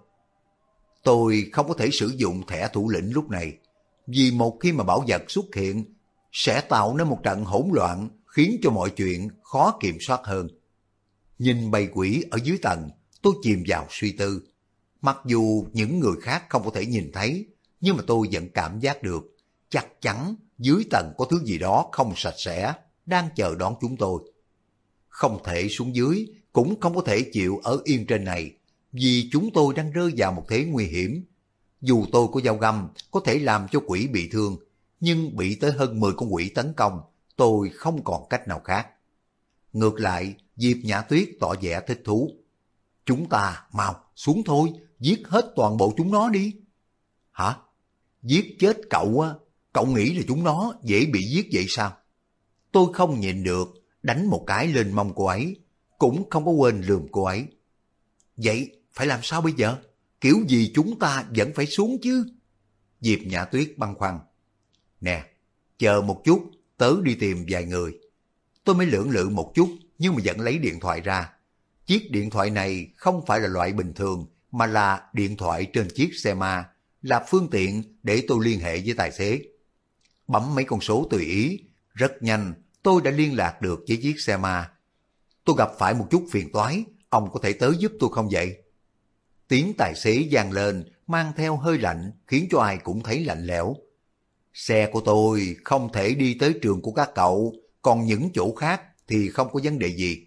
Tôi không có thể sử dụng thẻ thủ lĩnh lúc này. Vì một khi mà bảo vật xuất hiện, sẽ tạo nên một trận hỗn loạn, khiến cho mọi chuyện khó kiểm soát hơn. Nhìn bầy quỷ ở dưới tầng, tôi chìm vào suy tư. Mặc dù những người khác không có thể nhìn thấy, nhưng mà tôi vẫn cảm giác được, chắc chắn dưới tầng có thứ gì đó không sạch sẽ, đang chờ đón chúng tôi. Không thể xuống dưới, cũng không có thể chịu ở yên trên này, vì chúng tôi đang rơi vào một thế nguy hiểm. Dù tôi có dao găm, có thể làm cho quỷ bị thương, nhưng bị tới hơn 10 con quỷ tấn công, tôi không còn cách nào khác. Ngược lại, Diệp Nhã Tuyết tỏ vẻ thích thú. Chúng ta mau xuống thôi, giết hết toàn bộ chúng nó đi. Hả? Giết chết cậu á? Cậu nghĩ là chúng nó dễ bị giết vậy sao? Tôi không nhịn được, đánh một cái lên mông cô ấy, cũng không có quên lườm cô ấy. Vậy phải làm sao bây giờ? Kiểu gì chúng ta vẫn phải xuống chứ? Diệp Nhã Tuyết băn khoăn. Nè, chờ một chút, tớ đi tìm vài người. Tôi mới lưỡng lự một chút, nhưng mà vẫn lấy điện thoại ra. Chiếc điện thoại này không phải là loại bình thường, mà là điện thoại trên chiếc xe ma, là phương tiện để tôi liên hệ với tài xế. Bấm mấy con số tùy ý, rất nhanh tôi đã liên lạc được với chiếc xe ma. Tôi gặp phải một chút phiền toái, ông có thể tới giúp tôi không vậy? Tiếng tài xế vang lên, mang theo hơi lạnh, khiến cho ai cũng thấy lạnh lẽo. Xe của tôi không thể đi tới trường của các cậu, còn những chỗ khác thì không có vấn đề gì.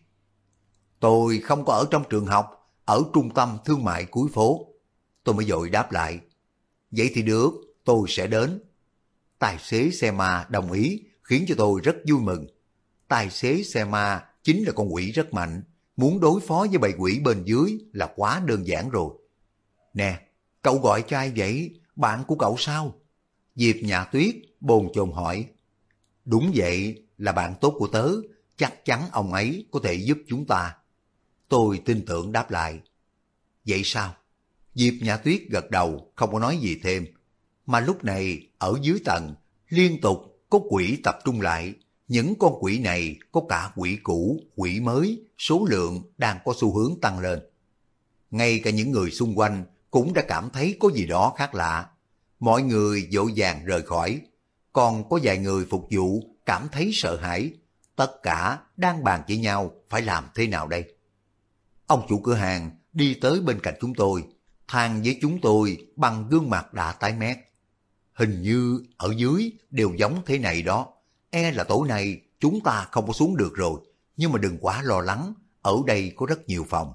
Tôi không có ở trong trường học, ở trung tâm thương mại cuối phố. Tôi mới vội đáp lại. Vậy thì được, tôi sẽ đến. Tài xế xe ma đồng ý, khiến cho tôi rất vui mừng. Tài xế xe ma chính là con quỷ rất mạnh, muốn đối phó với bầy quỷ bên dưới là quá đơn giản rồi. Nè, cậu gọi cho ai vậy? Bạn của cậu sao? Diệp Nhã Tuyết bồn chồn hỏi. Đúng vậy, là bạn tốt của tớ, chắc chắn ông ấy có thể giúp chúng ta. Tôi tin tưởng đáp lại. Vậy sao? Diệp Nhã Tuyết gật đầu, không có nói gì thêm. Mà lúc này, ở dưới tầng, liên tục có quỷ tập trung lại. Những con quỷ này có cả quỷ cũ, quỷ mới, số lượng đang có xu hướng tăng lên. Ngay cả những người xung quanh cũng đã cảm thấy có gì đó khác lạ. Mọi người vội vàng rời khỏi. Còn có vài người phục vụ cảm thấy sợ hãi. Tất cả đang bàn chỉ nhau phải làm thế nào đây. Ông chủ cửa hàng đi tới bên cạnh chúng tôi, than với chúng tôi bằng gương mặt đã tái mét. Hình như ở dưới đều giống thế này đó. E là tối nay chúng ta không có xuống được rồi. Nhưng mà đừng quá lo lắng, ở đây có rất nhiều phòng.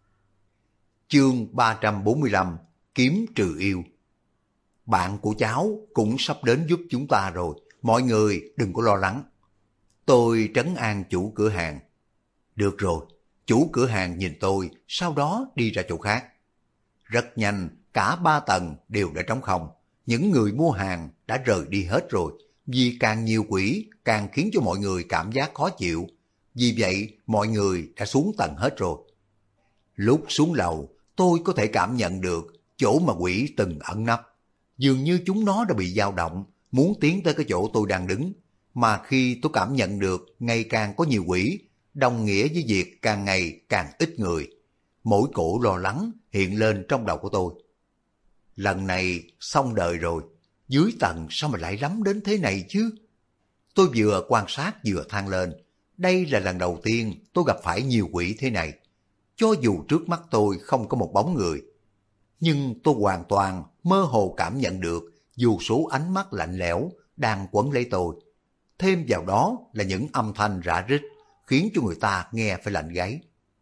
Chương 345, Kiếm trừ yêu. Bạn của cháu cũng sắp đến giúp chúng ta rồi, mọi người đừng có lo lắng. Tôi trấn an chủ cửa hàng. Được rồi, chủ cửa hàng nhìn tôi, sau đó đi ra chỗ khác. Rất nhanh, cả 3 tầng đều đã trống không. Những người mua hàng đã rời đi hết rồi, vì càng nhiều quỷ càng khiến cho mọi người cảm giác khó chịu. Vì vậy, mọi người đã xuống tầng hết rồi. Lúc xuống lầu, tôi có thể cảm nhận được chỗ mà quỷ từng ẩn nấp. Dường như chúng nó đã bị dao động, muốn tiến tới cái chỗ tôi đang đứng. Mà khi tôi cảm nhận được ngày càng có nhiều quỷ, đồng nghĩa với việc càng ngày càng ít người. Mỗi cổ lo lắng hiện lên trong đầu của tôi. Lần này xong đời rồi, dưới tầng sao mà lại lắm đến thế này chứ? Tôi vừa quan sát vừa than lên, đây là lần đầu tiên tôi gặp phải nhiều quỷ thế này. Cho dù trước mắt tôi không có một bóng người, nhưng tôi hoàn toàn mơ hồ cảm nhận được vô số ánh mắt lạnh lẽo đang quấn lấy tôi. Thêm vào đó là những âm thanh rã rít khiến cho người ta nghe phải lạnh gáy.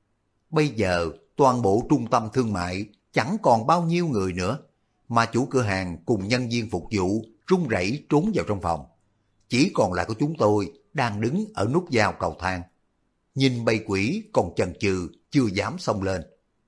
Bây giờ toàn bộ trung tâm thương mại chẳng còn bao nhiêu người nữa, mà chủ cửa hàng cùng nhân viên phục vụ run rẩy trốn vào trong phòng. Chỉ còn lại có chúng tôi đang đứng ở nút giao cầu thang. Nhìn bầy quỷ còn chần chừ chưa dám xông lên.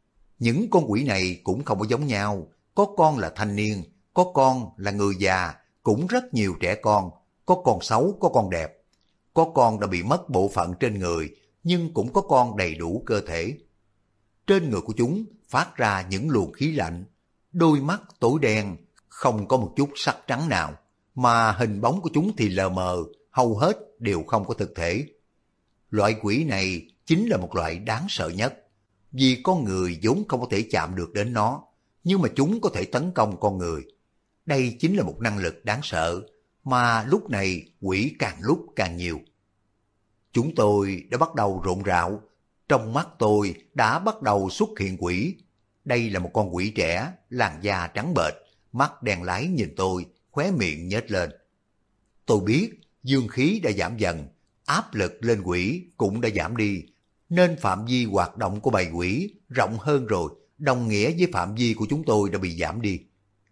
Những con quỷ này cũng không có giống nhau, có con là thanh niên, có con là người già, cũng rất nhiều trẻ con, có con xấu, có con đẹp. Có con đã bị mất bộ phận trên người, nhưng cũng có con đầy đủ cơ thể. Trên người của chúng phát ra những luồng khí lạnh, đôi mắt tối đen, không có một chút sắc trắng nào, mà hình bóng của chúng thì lờ mờ, hầu hết đều không có thực thể. Loại quỷ này chính là một loại đáng sợ nhất, vì con người vốn không có thể chạm được đến nó, nhưng mà chúng có thể tấn công con người. Đây chính là một năng lực đáng sợ, mà lúc này quỷ càng lúc càng nhiều. Chúng tôi đã bắt đầu rộn rạo, trong mắt tôi đã bắt đầu xuất hiện quỷ. Đây là một con quỷ trẻ, làn da trắng bệch, mắt đen láy nhìn tôi, khóe miệng nhếch lên. Tôi biết dương khí đã giảm dần, áp lực lên quỷ cũng đã giảm đi, nên phạm vi hoạt động của bầy quỷ rộng hơn rồi, đồng nghĩa với phạm vi của chúng tôi đã bị giảm đi.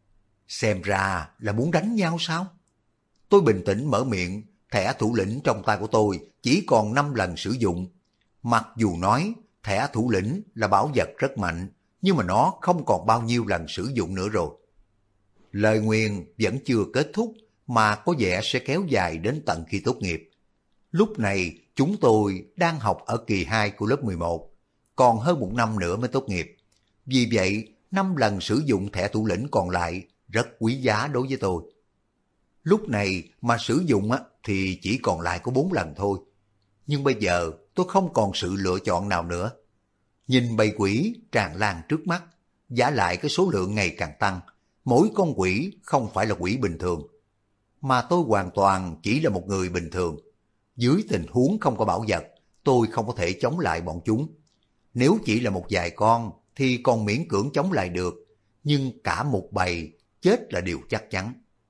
Xem ra là muốn đánh nhau sao? Tôi bình tĩnh mở miệng, thẻ thủ lĩnh trong tay của tôi chỉ còn 5 lần sử dụng. Mặc dù nói thẻ thủ lĩnh là bảo vật rất mạnh, nhưng mà nó không còn bao nhiêu lần sử dụng nữa rồi. Lời nguyền vẫn chưa kết thúc, mà có vẻ sẽ kéo dài đến tận khi tốt nghiệp. Lúc này chúng tôi đang học ở kỳ 2 của lớp 11, còn hơn 1 năm nữa mới tốt nghiệp. Vì vậy, 5 lần sử dụng thẻ thủ lĩnh còn lại rất quý giá đối với tôi. Lúc này mà sử dụng thì chỉ còn lại có 4 lần thôi. Nhưng bây giờ tôi không còn sự lựa chọn nào nữa. Nhìn bầy quỷ tràn lan trước mắt, vả lại cái số lượng ngày càng tăng. Mỗi con quỷ không phải là quỷ bình thường, mà tôi hoàn toàn chỉ là một người bình thường. Dưới tình huống không có bảo vật, tôi không có thể chống lại bọn chúng. Nếu chỉ là một vài con thì còn miễn cưỡng chống lại được, nhưng cả một bầy chết là điều chắc chắn.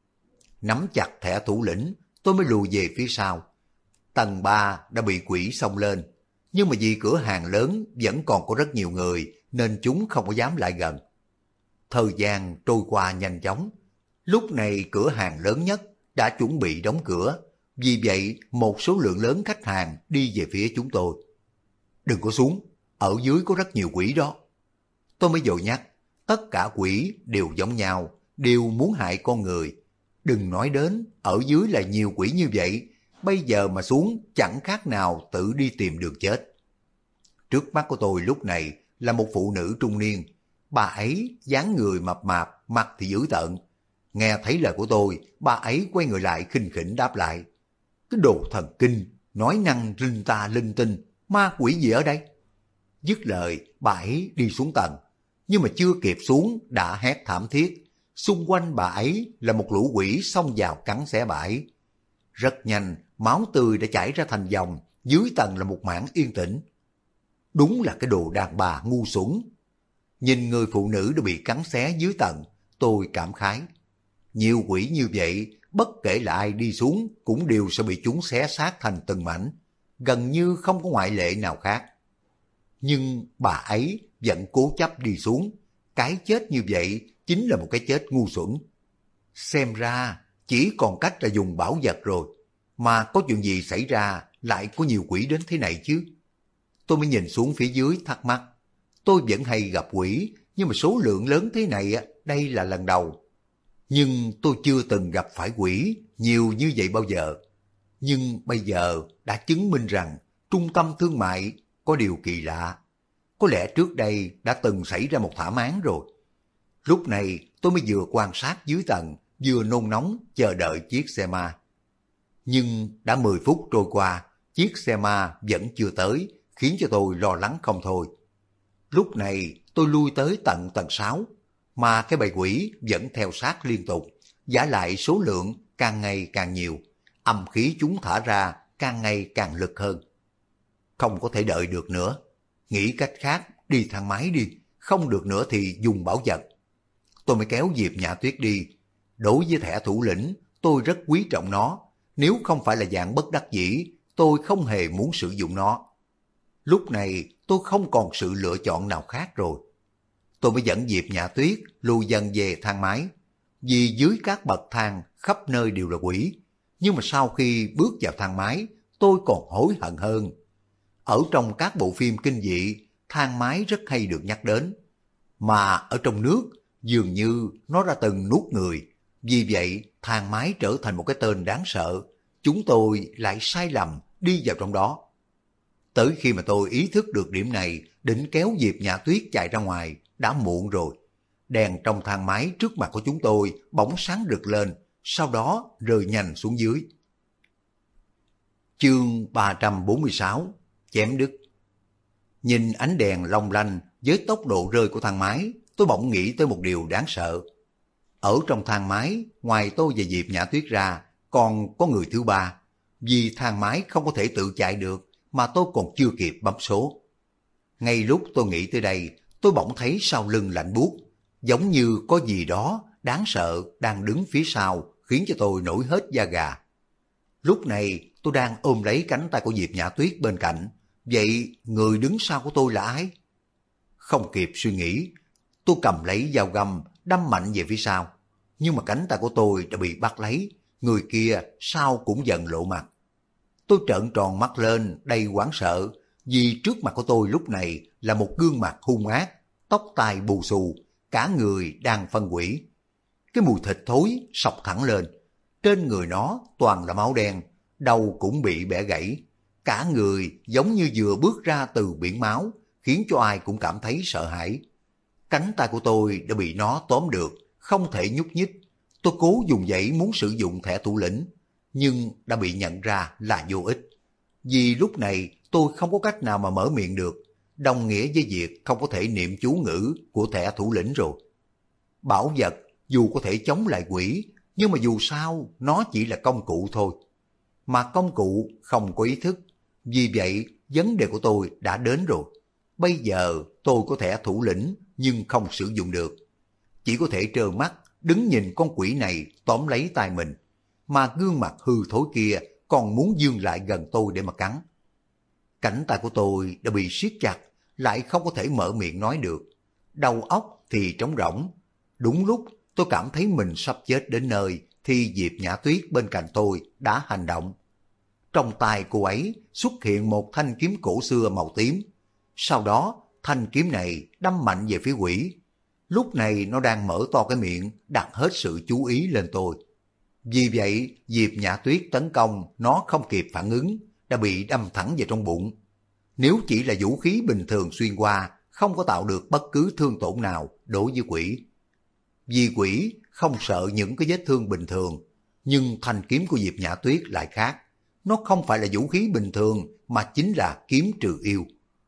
Nắm chặt thẻ thủ lĩnh, tôi mới lùi về phía sau. Tầng 3 đã bị quỷ xông lên, nhưng mà vì cửa hàng lớn vẫn còn có rất nhiều người nên chúng không có dám lại gần. Thời gian trôi qua nhanh chóng. Lúc này cửa hàng lớn nhất đã chuẩn bị đóng cửa, vì vậy một số lượng lớn khách hàng đi về phía chúng tôi. Đừng có xuống, ở dưới có rất nhiều quỷ đó. Tôi mới vội nhắc, tất cả quỷ đều giống nhau, đều muốn hại con người. Đừng nói đến ở dưới là nhiều quỷ như vậy, bây giờ mà xuống chẳng khác nào tự đi tìm đường chết. Trước mắt của tôi lúc này là một phụ nữ trung niên. Bà ấy dáng người mập mạp, mặt thì dữ tợn. Nghe thấy lời của tôi, bà ấy quay người lại khinh khỉnh đáp lại. Cái đồ thần kinh, nói năng linh ta linh tinh, ma quỷ gì ở đây? Dứt lời, bà ấy đi xuống tầng, nhưng mà chưa kịp xuống đã hét thảm thiết. Xung quanh bà ấy là một lũ quỷ xông vào cắn xé bà ấy. Rất nhanh, máu tươi đã chảy ra thành dòng, dưới tầng là một mảng yên tĩnh. Đúng là cái đồ đàn bà ngu xuẩn. Nhìn người phụ nữ đã bị cắn xé dưới tầng, tôi cảm khái. Nhiều quỷ như vậy, bất kể là ai đi xuống cũng đều sẽ bị chúng xé xác thành từng mảnh, gần như không có ngoại lệ nào khác. Nhưng bà ấy vẫn cố chấp đi xuống. Cái chết như vậy chính là một cái chết ngu xuẩn. Xem ra chỉ còn cách là dùng bảo vật rồi, mà có chuyện gì xảy ra lại có nhiều quỷ đến thế này chứ? Tôi mới nhìn xuống phía dưới thắc mắc. Tôi vẫn hay gặp quỷ, nhưng mà số lượng lớn thế này đây là lần đầu. Nhưng tôi chưa từng gặp phải quỷ nhiều như vậy bao giờ. Nhưng bây giờ đã chứng minh rằng trung tâm thương mại có điều kỳ lạ. Có lẽ trước đây đã từng xảy ra một thảm án rồi. Lúc này tôi mới vừa quan sát dưới tầng, vừa nôn nóng chờ đợi chiếc xe ma. Nhưng đã 10 phút trôi qua, chiếc xe ma vẫn chưa tới, khiến cho tôi lo lắng không thôi. Lúc này tôi lui tới tận tầng 6, mà cái bầy quỷ vẫn theo sát liên tục, giả lại số lượng càng ngày càng nhiều, âm khí chúng thả ra càng ngày càng lực hơn. Không có thể đợi được nữa, nghĩ cách khác, đi thang máy đi, không được nữa thì dùng bảo vật. Tôi mới kéo Diệp Nhã Tuyết đi. Đối với thẻ thủ lĩnh, tôi rất quý trọng nó, nếu không phải là dạng bất đắc dĩ, tôi không hề muốn sử dụng nó. Lúc này tôi không còn sự lựa chọn nào khác rồi. Tôi mới dẫn Diệp Nhã Tuyết lùi dần về thang máy, vì dưới các bậc thang khắp nơi đều là quỷ. Nhưng mà sau khi bước vào thang máy, tôi còn hối hận hơn. Ở trong các bộ phim kinh dị, thang máy rất hay được nhắc đến, mà ở trong nước dường như nó đã từng nuốt người. Vì vậy thang máy trở thành một cái tên đáng sợ. Chúng tôi lại sai lầm đi vào trong đó. Tới khi mà tôi ý thức được điểm này, định kéo Diệp Nhã Tuyết chạy ra ngoài, đã muộn rồi. Đèn trong thang máy trước mặt của chúng tôi bỗng sáng rực lên, sau đó rơi nhanh xuống dưới. Chương 346: Chém đứt. Nhìn ánh đèn long lanh với tốc độ rơi của thang máy, tôi bỗng nghĩ tới một điều đáng sợ. Ở trong thang máy, ngoài tôi và Diệp Nhã Tuyết ra, còn có người thứ ba. Vì thang máy không có thể tự chạy được, mà tôi còn chưa kịp bấm số. Ngay lúc tôi nghĩ tới đây, tôi bỗng thấy sau lưng lạnh buốt, giống như có gì đó đáng sợ đang đứng phía sau, khiến cho tôi nổi hết da gà. Lúc này tôi đang ôm lấy cánh tay của Diệp Nhã Tuyết bên cạnh. Vậy người đứng sau của tôi là ai? Không kịp suy nghĩ, tôi cầm lấy dao găm đâm mạnh về phía sau. Nhưng mà cánh tay của tôi đã bị bắt lấy, người kia sau cũng dần lộ mặt. Tôi trợn tròn mắt lên đầy hoảng sợ, vì trước mặt của tôi lúc này là một gương mặt hung ác, tóc tai bù xù, cả người đang phân hủy. Cái mùi thịt thối sộc thẳng lên, trên người nó toàn là máu đen, đầu cũng bị bẻ gãy. Cả người giống như vừa bước ra từ biển máu, khiến cho ai cũng cảm thấy sợ hãi. Cánh tay của tôi đã bị nó tóm được, không thể nhúc nhích. Tôi cố dùng dãy muốn sử dụng thẻ thủ lĩnh, nhưng đã bị nhận ra là vô ích. Vì lúc này tôi không có cách nào mà mở miệng được, đồng nghĩa với việc không có thể niệm chú ngữ của thẻ thủ lĩnh rồi. Bảo vật dù có thể chống lại quỷ, nhưng mà dù sao nó chỉ là công cụ thôi. Mà công cụ không có ý thức. Vì vậy vấn đề của tôi đã đến rồi. Bây giờ tôi có thẻ thủ lĩnh nhưng không sử dụng được. Chỉ có thể trơ mắt đứng nhìn con quỷ này tóm lấy tay mình, mà gương mặt hư thối kia còn muốn vươn lại gần tôi để mà cắn. Cánh tay của tôi đã bị siết chặt, lại không có thể mở miệng nói được. Đầu óc thì trống rỗng. Đúng lúc tôi cảm thấy mình sắp chết đến nơi, thì Diệp Nhã Tuyết bên cạnh tôi đã hành động. Trong tay cô ấy xuất hiện một thanh kiếm cổ xưa màu tím. Sau đó thanh kiếm này đâm mạnh về phía quỷ. Lúc này nó đang mở to cái miệng, đặt hết sự chú ý lên tôi. Vì vậy Diệp Nhã Tuyết tấn công nó không kịp phản ứng, đã bị đâm thẳng vào trong bụng. Nếu chỉ là vũ khí bình thường xuyên qua, không có tạo được bất cứ thương tổn nào đối với quỷ. Vì quỷ không sợ những cái vết thương bình thường, nhưng thanh kiếm của Diệp Nhã Tuyết lại khác. Nó không phải là vũ khí bình thường, mà chính là kiếm trừ yêu.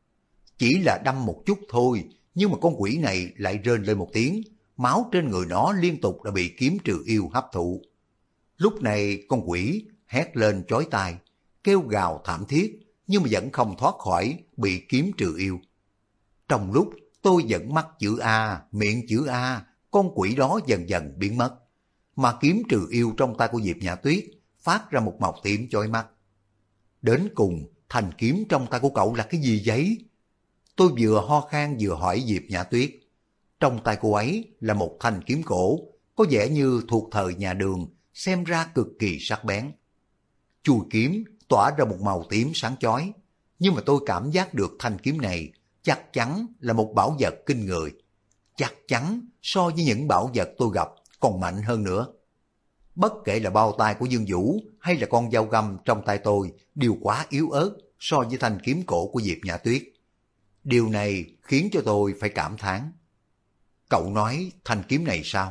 Chỉ là đâm một chút thôi, nhưng mà con quỷ này lại rên lên một tiếng, máu trên người nó liên tục đã bị kiếm trừ yêu hấp thụ. Lúc này con quỷ hét lên chói tai, kêu gào thảm thiết, nhưng mà vẫn không thoát khỏi bị kiếm trừ yêu. Trong lúc tôi vẫn mắt chữ A, miệng chữ A, con quỷ đó dần dần biến mất, mà kiếm trừ yêu trong tay của Diệp Nhã Tuyết phát ra một màu tím chói mắt. Đến cùng thanh kiếm trong tay của cậu là cái gì vậy? Tôi vừa ho khan vừa hỏi Diệp Nhã Tuyết. Trong tay cô ấy là một thanh kiếm cổ, có vẻ như thuộc thời nhà Đường, xem ra cực kỳ sắc bén. Chuôi kiếm tỏa ra một màu tím sáng chói, nhưng mà tôi cảm giác được thanh kiếm này chắc chắn là một bảo vật kinh người. Chắc chắn so với những bảo vật tôi gặp còn mạnh hơn nữa. Bất kể là bao tay của Dương Vũ hay là con dao găm trong tay tôi đều quá yếu ớt so với thanh kiếm cổ của Diệp Nhã Tuyết. Điều này khiến cho tôi phải cảm thán. Cậu nói thanh kiếm này sao?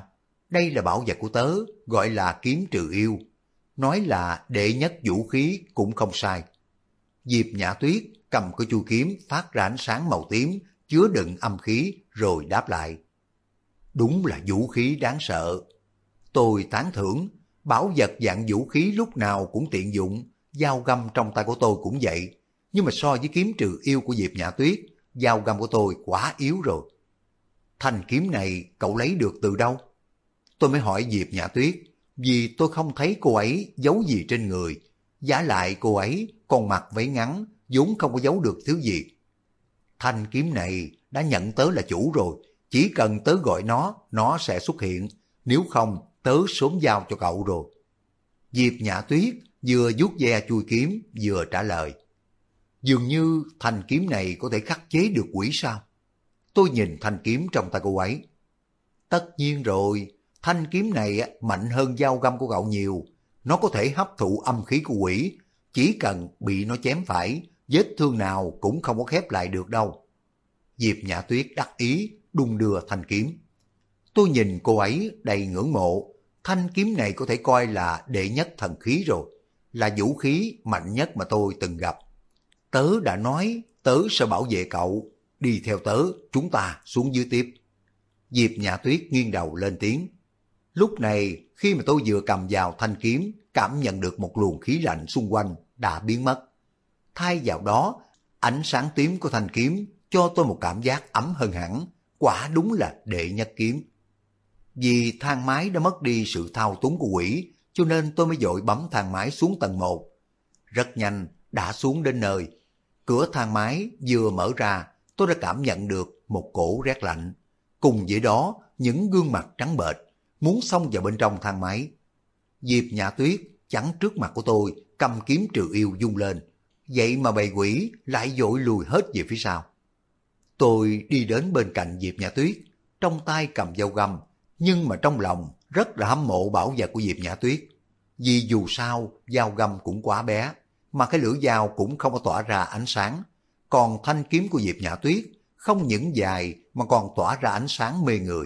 Đây là bảo vật của tớ, gọi là kiếm trừ yêu. Nói là đệ nhất vũ khí cũng không sai. Diệp Nhã Tuyết cầm cái chuôi kiếm phát ra ánh sáng màu tím, chứa đựng âm khí, rồi đáp lại. Đúng là vũ khí đáng sợ. Tôi tán thưởng, bảo vật dạng vũ khí lúc nào cũng tiện dụng, dao găm trong tay của tôi cũng vậy. Nhưng mà so với kiếm trừ yêu của Diệp Nhã Tuyết, dao găm của tôi quá yếu rồi. Thanh kiếm này cậu lấy được từ đâu? Tôi mới hỏi Diệp Nhã Tuyết, vì tôi không thấy cô ấy giấu gì trên người. Giả lại cô ấy còn mặc váy ngắn, vốn không có giấu được thứ gì. Thanh kiếm này đã nhận tớ là chủ rồi, chỉ cần tớ gọi nó sẽ xuất hiện, nếu không tớ sớm giao cho cậu rồi. Diệp Nhã Tuyết vừa vuốt ve chuôi kiếm vừa trả lời. Dường như thanh kiếm này có thể khắc chế được quỷ sao? Tôi nhìn thanh kiếm trong tay cô ấy. Tất nhiên rồi, thanh kiếm này mạnh hơn dao găm của cậu nhiều. Nó có thể hấp thụ âm khí của quỷ, chỉ cần bị nó chém phải, vết thương nào cũng không có khép lại được đâu. Diệp Nhã Tuyết đắc ý đung đưa thanh kiếm. Tôi nhìn cô ấy đầy ngưỡng mộ. Thanh kiếm này có thể coi là đệ nhất thần khí rồi, là vũ khí mạnh nhất mà tôi từng gặp. Tớ đã nói tớ sẽ bảo vệ cậu, đi theo tớ, chúng ta xuống dưới tiếp. Diệp Nhã Tuyết nghiêng đầu lên tiếng. Lúc này khi mà tôi vừa cầm vào thanh kiếm, cảm nhận được một luồng khí lạnh xung quanh đã biến mất. Thay vào đó, ánh sáng tím của thanh kiếm cho tôi một cảm giác ấm hơn hẳn, quả đúng là đệ nhất kiếm. Vì thang máy đã mất đi sự thao túng của quỷ, cho nên tôi mới vội bấm thang máy xuống tầng 1. Rất nhanh đã xuống đến nơi. Cửa thang máy vừa mở ra, tôi đã cảm nhận được một cổ rét lạnh. Cùng với đó, những gương mặt trắng bệch, muốn xông vào bên trong thang máy. Diệp Nhã Tuyết chắn trước mặt của tôi, cầm kiếm trừ yêu vung lên. Vậy mà bầy quỷ lại vội lùi hết về phía sau. Tôi đi đến bên cạnh Diệp Nhã Tuyết, trong tay cầm dao găm, nhưng mà trong lòng rất là hâm mộ bảo vật của Diệp Nhã Tuyết. Vì dù sao, dao găm cũng quá bé, mà cái lưỡi dao cũng không có tỏa ra ánh sáng. Còn thanh kiếm của Diệp Nhã Tuyết không những dài mà còn tỏa ra ánh sáng mê người.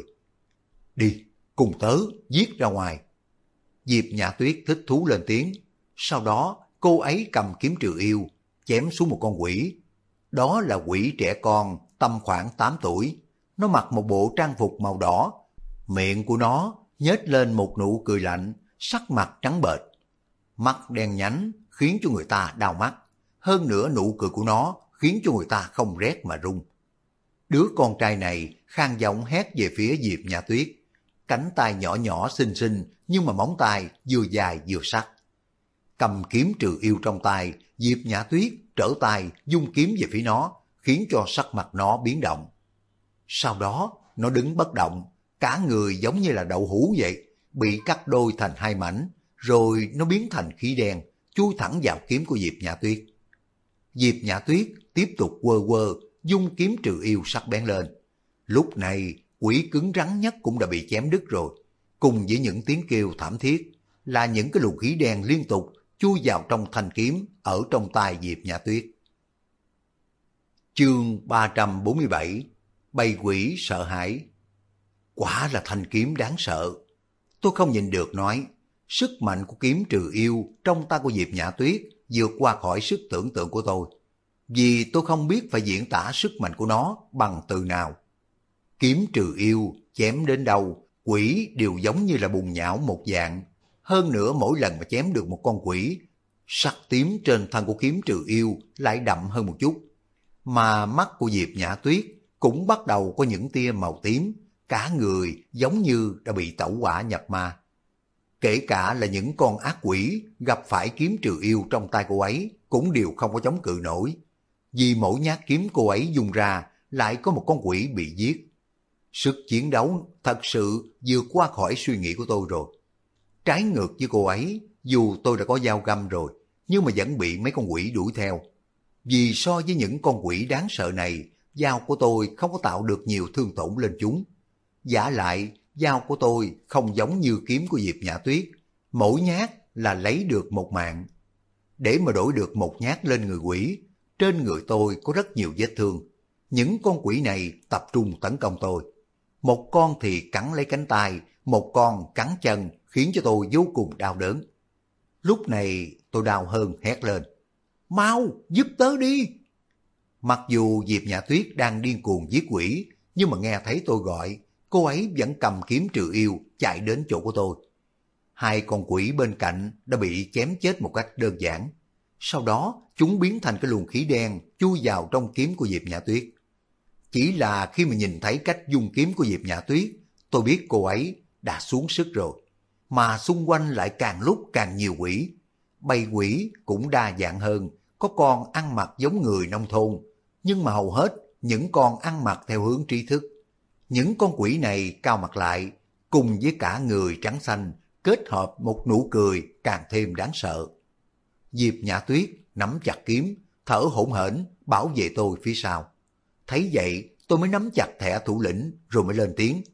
Đi, cùng tớ, giết ra ngoài. Diệp Nhã Tuyết thích thú lên tiếng. Sau đó, cô ấy cầm kiếm trừ yêu, chém xuống một con quỷ. Đó là quỷ trẻ con, tầm khoảng 8 tuổi. Nó mặc một bộ trang phục màu đỏ. Miệng của nó nhếch lên một nụ cười lạnh, sắc mặt trắng bệch. Mắt đen nhánh khiến cho người ta đau mắt. Hơn nữa nụ cười của nó khiến cho người ta không rét mà run. Đứa con trai này khang giọng hét về phía Diệp Nhã Tuyết. Cánh tay nhỏ nhỏ xinh xinh nhưng mà móng tay vừa dài vừa sắc. Cầm kiếm trừ yêu trong tay, Diệp Nhã Tuyết trở tay dung kiếm về phía nó, khiến cho sắc mặt nó biến động. Sau đó nó đứng bất động, cả người giống như là đậu hũ vậy, bị cắt đôi thành hai mảnh, rồi nó biến thành khí đen, chui thẳng vào kiếm của Diệp Nhã Tuyết. Diệp Nhã Tuyết tiếp tục quơ quơ, dung kiếm trừ yêu sắc bén lên. Lúc này, quỷ cứng rắn nhất cũng đã bị chém đứt rồi. Cùng với những tiếng kêu thảm thiết, là những cái luồng khí đen liên tục chui vào trong thanh kiếm ở trong tay Diệp Nhã Tuyết. Chương 347: Bầy quỷ sợ hãi. Quả là thanh kiếm đáng sợ. Tôi không nhìn được nói, sức mạnh của kiếm trừ yêu trong tay của Diệp Nhã Tuyết vượt qua khỏi sức tưởng tượng của tôi. Vì tôi không biết phải diễn tả sức mạnh của nó bằng từ nào. Kiếm trừ yêu chém đến đâu, quỷ đều giống như là bùn nhão một dạng. Hơn nữa mỗi lần mà chém được một con quỷ, sắc tím trên thân của kiếm trừ yêu lại đậm hơn một chút. Mà mắt của Diệp Nhã Tuyết cũng bắt đầu có những tia màu tím, cả người giống như đã bị tẩu hỏa nhập ma. Kể cả là những con ác quỷ gặp phải kiếm trừ yêu trong tay cô ấy cũng đều không có chống cự nổi. Vì mỗi nhát kiếm cô ấy dùng ra lại có một con quỷ bị giết. Sức chiến đấu thật sự vượt qua khỏi suy nghĩ của tôi rồi. Trái ngược với cô ấy, dù tôi đã có dao găm rồi, nhưng mà vẫn bị mấy con quỷ đuổi theo. Vì so với những con quỷ đáng sợ này, dao của tôi không có tạo được nhiều thương tổn lên chúng. Giả lại, dao của tôi không giống như kiếm của Diệp Nhã Tuyết, mỗi nhát là lấy được một mạng. Để mà đổi được một nhát lên người quỷ, trên người tôi có rất nhiều vết thương. Những con quỷ này tập trung tấn công tôi. Một con thì cắn lấy cánh tay, một con cắn chân khiến cho tôi vô cùng đau đớn. Lúc này tôi đau hơn hét lên, mau giúp tớ đi. Mặc dù Diệp Nhã Tuyết đang điên cuồng giết quỷ, nhưng mà nghe thấy tôi gọi, cô ấy vẫn cầm kiếm trừ yêu chạy đến chỗ của tôi. Hai con quỷ bên cạnh đã bị chém chết một cách đơn giản. Sau đó chúng biến thành cái luồng khí đen chui vào trong kiếm của Diệp Nhã Tuyết. Chỉ là khi mà nhìn thấy cách dùng kiếm của Diệp Nhã Tuyết, tôi biết cô ấy đã xuống sức rồi. Mà xung quanh lại càng lúc càng nhiều quỷ. Bầy quỷ cũng đa dạng hơn, có con ăn mặc giống người nông thôn, nhưng mà hầu hết những con ăn mặc theo hướng trí thức. Những con quỷ này cao mặt lại, cùng với cả người trắng xanh, kết hợp một nụ cười càng thêm đáng sợ. Diệp Nhã Tuyết nắm chặt kiếm, thở hổn hển bảo vệ tôi phía sau. Thấy vậy tôi mới nắm chặt thẻ thủ lĩnh rồi mới lên tiếng.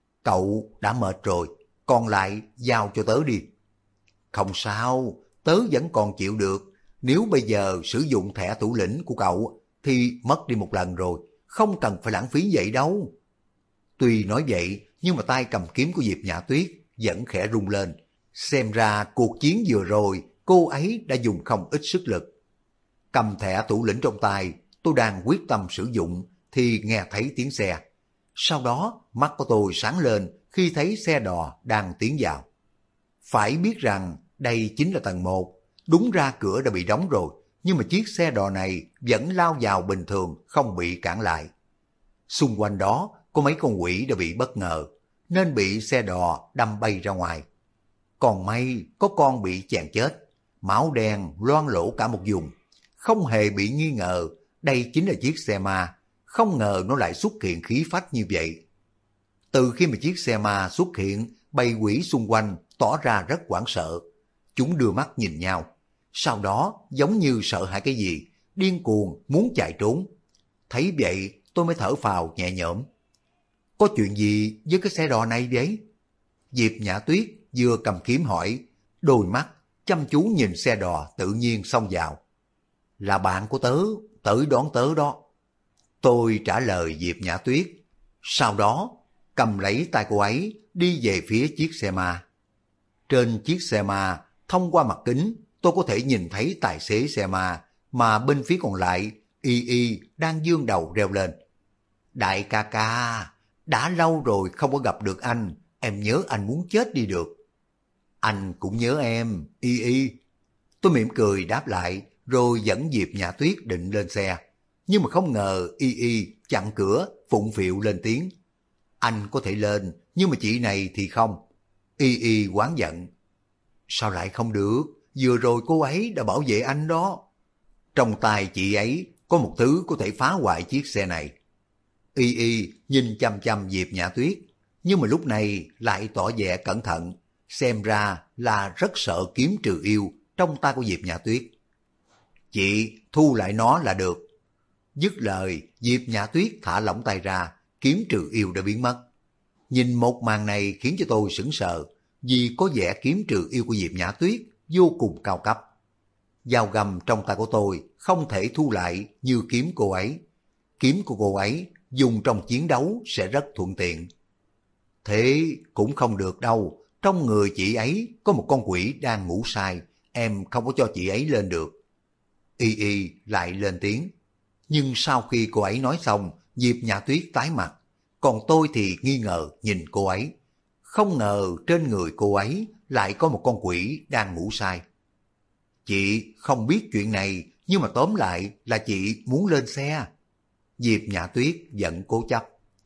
Cậu đã mệt rồi, còn lại giao cho tớ đi. Không sao, tớ vẫn còn chịu được. Nếu bây giờ sử dụng thẻ thủ lĩnh của cậu thì mất đi một lần rồi, không cần phải lãng phí vậy đâu. Tuy nói vậy, nhưng mà tay cầm kiếm của Diệp Nhã Tuyết vẫn khẽ rung lên. Xem ra cuộc chiến vừa rồi, cô ấy đã dùng không ít sức lực. Cầm thẻ thủ lĩnh trong tay, tôi đang quyết tâm sử dụng, thì nghe thấy tiếng xe. Sau đó, mắt của tôi sáng lên khi thấy xe đò đang tiến vào. Phải biết rằng đây chính là tầng 1, đúng ra cửa đã bị đóng rồi, nhưng mà chiếc xe đò này vẫn lao vào bình thường, không bị cản lại. Xung quanh đó có mấy con quỷ đã bị bất ngờ, nên bị xe đò đâm bay ra ngoài. Còn may có con bị chèn chết, máu đen loang lổ cả một vùng. Không hề bị nghi ngờ đây chính là chiếc xe ma, không ngờ nó lại xuất hiện khí phách như vậy. Từ khi mà chiếc xe ma xuất hiện, bầy quỷ xung quanh tỏ ra rất hoảng sợ. Chúng đưa mắt nhìn nhau, sau đó giống như sợ hãi cái gì, điên cuồng muốn chạy trốn. Thấy vậy tôi mới thở phào nhẹ nhõm. Có chuyện gì với cái xe đò này vậy? Diệp Nhã Tuyết vừa cầm kiếm hỏi, đôi mắt chăm chú nhìn xe đò tự nhiên xông vào. Là bạn của tớ, tới đón tớ đó. Tôi trả lời Diệp Nhã Tuyết, sau đó cầm lấy tay cô ấy đi về phía chiếc xe ma. Trên chiếc xe ma, thông qua mặt kính, tôi có thể nhìn thấy tài xế xe ma, mà bên phía còn lại, Y Y đang dương đầu reo lên. Đại ca ca, đã lâu rồi không có gặp được anh, em nhớ anh muốn chết đi được. Anh cũng nhớ em, Y Y. Tôi mỉm cười đáp lại, rồi dẫn Diệp Nhã Tuyết định lên xe. Nhưng mà không ngờ Y Y chặn cửa, phụng phịu lên tiếng. Anh có thể lên, nhưng mà chị này thì không. Y Y oán giận. Sao lại không được? Vừa rồi cô ấy đã bảo vệ anh đó. Trong tay chị ấy có một thứ có thể phá hoại chiếc xe này. Y Y nhìn chăm chăm Diệp Nhã Tuyết, nhưng mà lúc này lại tỏ vẻ cẩn thận, xem ra là rất sợ kiếm trừ yêu trong tay của Diệp Nhã Tuyết. Chị thu lại nó là được. Dứt lời, Diệp Nhã Tuyết thả lỏng tay ra, kiếm trừ yêu đã biến mất. Nhìn một màn này khiến cho tôi sững sờ, vì có vẻ kiếm trừ yêu của Diệp Nhã Tuyết vô cùng cao cấp. Dao găm trong tay của tôi không thể thu lại như kiếm cô ấy. Kiếm của cô ấy dùng trong chiến đấu sẽ rất thuận tiện. Thế cũng không được đâu, trong người chị ấy có một con quỷ đang ngủ say, em không có cho chị ấy lên được. Y Y lại lên tiếng. Nhưng sau khi cô ấy nói xong, Diệp Nhã Tuyết tái mặt, còn tôi thì nghi ngờ nhìn cô ấy. Không ngờ trên người cô ấy lại có một con quỷ đang ngủ say. Chị không biết chuyện này, nhưng mà tóm lại là chị muốn lên xe. Diệp Nhã Tuyết vẫn cố chấp.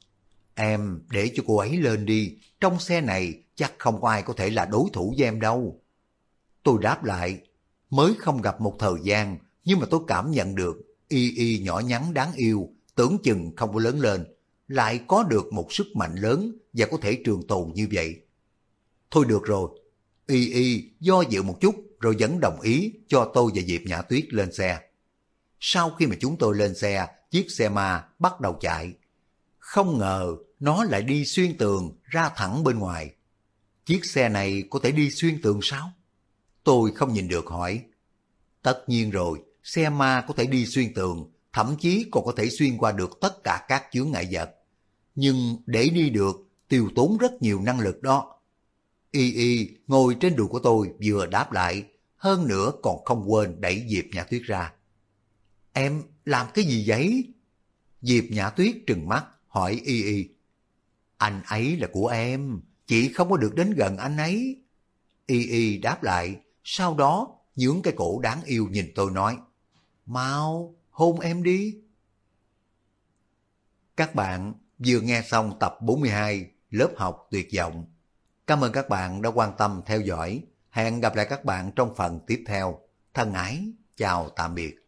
Em để cho cô ấy lên đi, trong xe này chắc không có ai có thể là đối thủ với em đâu. Tôi đáp lại, mới không gặp một thời gian, nhưng mà tôi cảm nhận được Y Y nhỏ nhắn đáng yêu, tưởng chừng không có lớn lên, lại có được một sức mạnh lớn và có thể trường tồn như vậy. Thôi được rồi. Y Y do dự một chút rồi vẫn đồng ý cho tôi và Diệp Nhã Tuyết lên xe. Sau khi mà chúng tôi lên xe, chiếc xe ma bắt đầu chạy. Không ngờ nó lại đi xuyên tường ra thẳng bên ngoài. Chiếc xe này có thể đi xuyên tường sao? Tôi không nhìn được hỏi. Tất nhiên rồi, xe ma có thể đi xuyên tường, thậm chí còn có thể xuyên qua được tất cả các chướng ngại vật. Nhưng để đi được tiêu tốn rất nhiều năng lực đó. Y Y ngồi trên đùi của tôi vừa đáp lại, hơn nữa còn không quên đẩy Diệp Nhã Tuyết ra. Em làm cái gì vậy? Diệp Nhã Tuyết trừng mắt hỏi Y Y. Anh ấy là của em, chị không có được đến gần anh ấy. Y Y đáp lại, sau đó nhướng cái cổ đáng yêu nhìn tôi nói, mau hôn em đi. Các bạn vừa nghe xong tập 42 lớp học tuyệt vọng. Cảm ơn các bạn đã quan tâm theo dõi. Hẹn gặp lại các bạn trong phần tiếp theo. Thân ái, chào tạm biệt.